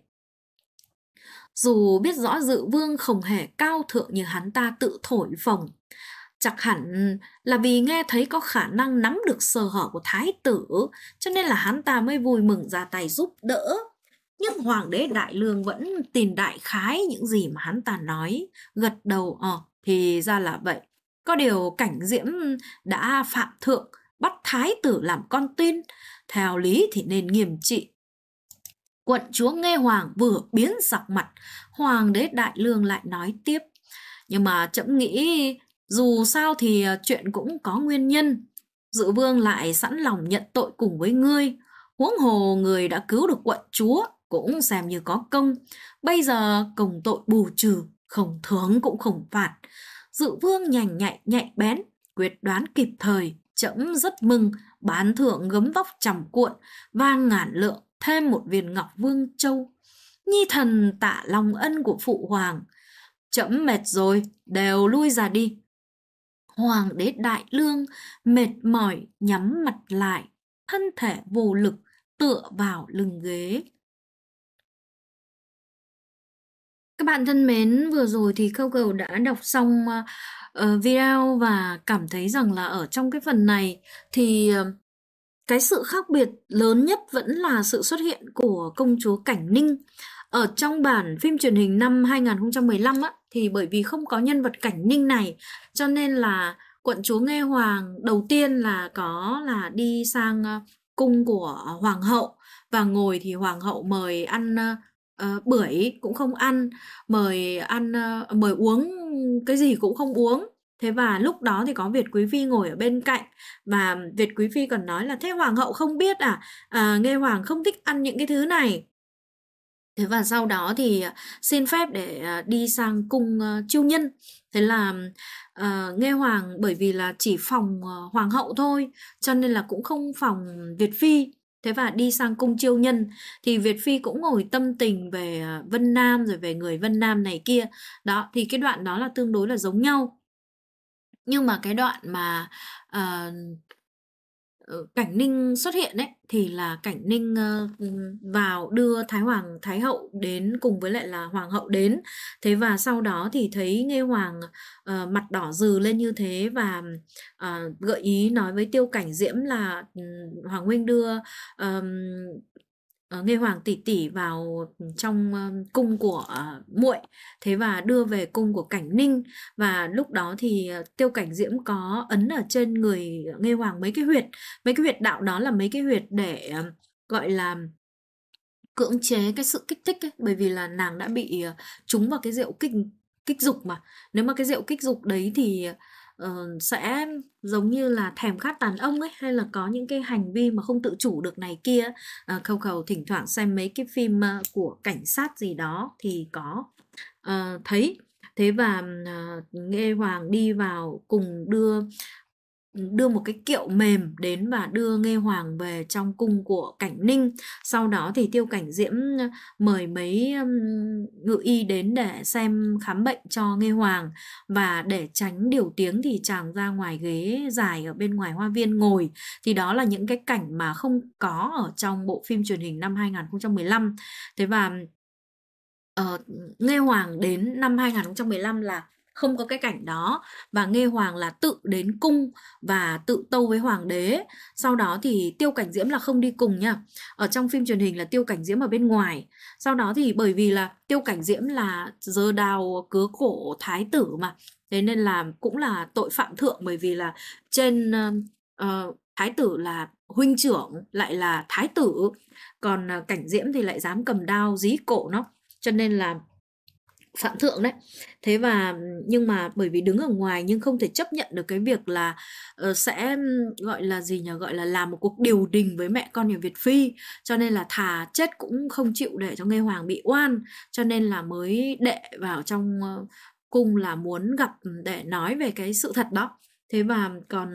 Dù biết rõ Dự Vương không hề cao thượng như hắn ta tự thổi phồng, chắc hẳn là vì nghe thấy có khả năng nắm được sơ hở của thái tử, cho nên là hắn ta mới vui mừng ra tay giúp đỡ. Nhưng hoàng đế Đại Lương vẫn tin đại khái những gì mà hắn ta nói, gật đầu thì ra là vậy. Có điều Cảnh Diễm đã phạm thượng, bắt thái tử làm con tin, theo lý thì nên nghiêm trị. Quận chúa nghe hoàng vừa biến sắc mặt, hoàng đế Đại Lương lại nói tiếp: nhưng mà trẫm nghĩ dù sao thì chuyện cũng có nguyên nhân. Dự Vương lại sẵn lòng nhận tội cùng với ngươi, huống hồ người đã cứu được quận chúa cũng xem như có công. Bây giờ công tội bù trừ, không thưởng cũng không phạt. Dự Vương nhanh nhạy nhạy bén, quyết đoán kịp thời, trẫm rất mừng, bán thưởng gấm vóc trăm cuộn, vàng ngàn lượng, thêm một viên ngọc vương châu. Nhi thần tạ lòng ân của phụ hoàng. Trẫm mệt rồi, đều lui ra đi. Hoàng đế Đại Lương mệt mỏi nhắm mặt lại, thân thể vô lực tựa vào lưng ghế. Các bạn thân mến, vừa rồi thì Coco đã đọc xong video và cảm thấy rằng là ở trong cái phần này thì cái sự khác biệt lớn nhất vẫn là sự xuất hiện của công chúa Cảnh Ninh. Ở trong bản phim truyền hình năm 2015 á, thì bởi vì không có nhân vật Cảnh Ninh này, cho nên là quận chúa Nghe Hoàng đầu tiên là đi sang cung của hoàng hậu, và ngồi thì hoàng hậu mời ăn bưởi cũng không ăn, mời uống cái gì cũng không uống. Thế và lúc đó thì có Việt Quý Phi ngồi ở bên cạnh, và Việt Quý Phi còn nói là thế hoàng hậu không biết Nghe Hoàng không thích ăn những cái thứ này. Thế và sau đó thì xin phép để đi sang cung chiêu nhân. Thế là Nghe Hoàng bởi vì là chỉ phòng hoàng hậu thôi, cho nên là cũng không phòng Việt Phi. Thế và đi sang cung chiêu nhân thì Việt Phi cũng ngồi tâm tình về Vân Nam, rồi về người Vân Nam này kia. Đó, thì cái đoạn đó là tương đối là giống nhau. Nhưng mà cái đoạn mà Cảnh Ninh xuất hiện ấy thì là Cảnh Ninh vào đưa Thái Hoàng Thái Hậu đến cùng với lại là Hoàng hậu đến. Thế và sau đó thì thấy Nghe Hoàng mặt đỏ rừ lên như thế, và gợi ý nói với Tiêu Cảnh Diễm là Hoàng huynh đưa Nghe Hoàng tỷ tỷ vào trong cung của muội, thế và đưa về cung của Cảnh Ninh. Và lúc đó thì Tiêu Cảnh Diễm có ấn ở trên người Nghe Hoàng mấy cái huyệt đạo, đó là mấy cái huyệt để gọi là cưỡng chế cái sự kích thích ấy, bởi vì là nàng đã bị trúng vào cái rượu kích dục mà. Nếu mà cái rượu kích dục đấy thì sẽ giống như là thèm khát đàn ông ấy, hay là có những cái hành vi mà không tự chủ được này kia. Khâu Khẩu thỉnh thoảng xem mấy cái phim của cảnh sát gì đó thì có thấy. Thế và Nghe Hoàng đi vào cùng đưa một cái kiệu mềm đến và đưa Nghe Hoàng về trong cung của Cảnh Ninh. Sau đó thì Tiêu Cảnh Diễm mời mấy ngự y đến để xem khám bệnh cho Nghe Hoàng, và để tránh điều tiếng thì chàng ra ngoài ghế dài ở bên ngoài hoa viên ngồi. Thì đó là những cái cảnh mà không có ở trong bộ phim truyền hình năm 2015. Thế và Nghe Hoàng đến năm 2015 là không có cái cảnh đó, và Nghe Hoàng là tự đến cung và tự tâu với hoàng đế. Sau đó thì Tiêu Cảnh Diễm là không đi cùng nha. Ở trong phim truyền hình là Tiêu Cảnh Diễm ở bên ngoài. Sau đó thì bởi vì là Tiêu Cảnh Diễm là giơ đao cứa cổ thái tử mà, thế nên là cũng là tội phạm thượng, bởi vì là trên thái tử là huynh trưởng lại là thái tử, còn Cảnh Diễm thì lại dám cầm đao dí cổ nó, cho nên là phạm thượng đấy. Thế và nhưng mà bởi vì đứng ở ngoài nhưng không thể chấp nhận được cái việc là sẽ gọi là gì nhỉ, gọi là làm một cuộc điều đình với mẹ con nhà Việt Phi, cho nên là thà chết cũng không chịu để cho Nghe Hoàng bị oan, cho nên là mới đệ vào trong cung là muốn gặp để nói về cái sự thật đó. Thế và còn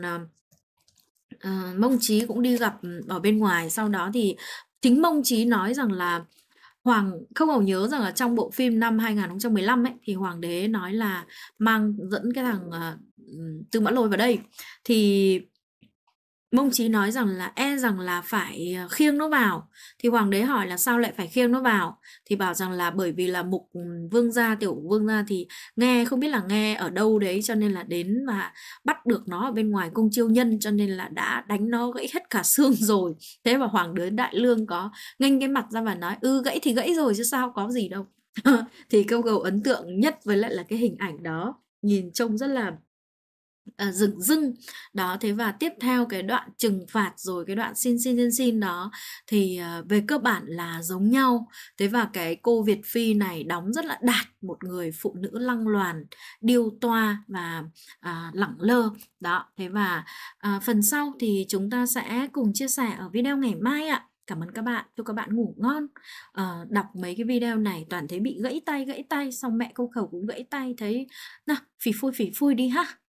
Mông Chí cũng đi gặp ở bên ngoài. Sau đó thì chính Mông Chí nói rằng là không hầu nhớ rằng là trong bộ phim năm 2015 ấy thì hoàng đế nói là dẫn cái thằng Tư Mã Lôi vào đây, thì Mông Chí nói rằng là e rằng là phải khiêng nó vào. Thì hoàng đế hỏi là sao lại phải khiêng nó vào? Thì bảo rằng là bởi vì là mục vương gia, tiểu vương gia thì nghe không biết là nghe ở đâu đấy, cho nên là đến và bắt được nó ở bên ngoài cung chiêu nhân, cho nên là đã đánh nó gãy hết cả xương rồi. Thế mà hoàng đế Đại Lương có nghênh cái mặt ra và nói gãy thì gãy rồi chứ sao có gì đâu. Thì câu cầu ấn tượng nhất với lại là cái hình ảnh đó, nhìn trông rất là dửng dưng đó. Thế và tiếp theo cái đoạn trừng phạt rồi cái đoạn xin đó thì về cơ bản là giống nhau. Thế và cái cô Việt Phi này đóng rất là đạt một người phụ nữ lăng loàn, điêu toa và lẳng lơ đó. Thế và phần sau thì chúng ta sẽ cùng chia sẻ ở video ngày mai ạ. Cảm ơn các bạn, chúc các bạn ngủ ngon. Đọc mấy cái video này toàn thấy bị gãy tay, xong mẹ câu khẩu cũng gãy tay, thấy nào phỉ phui đi ha.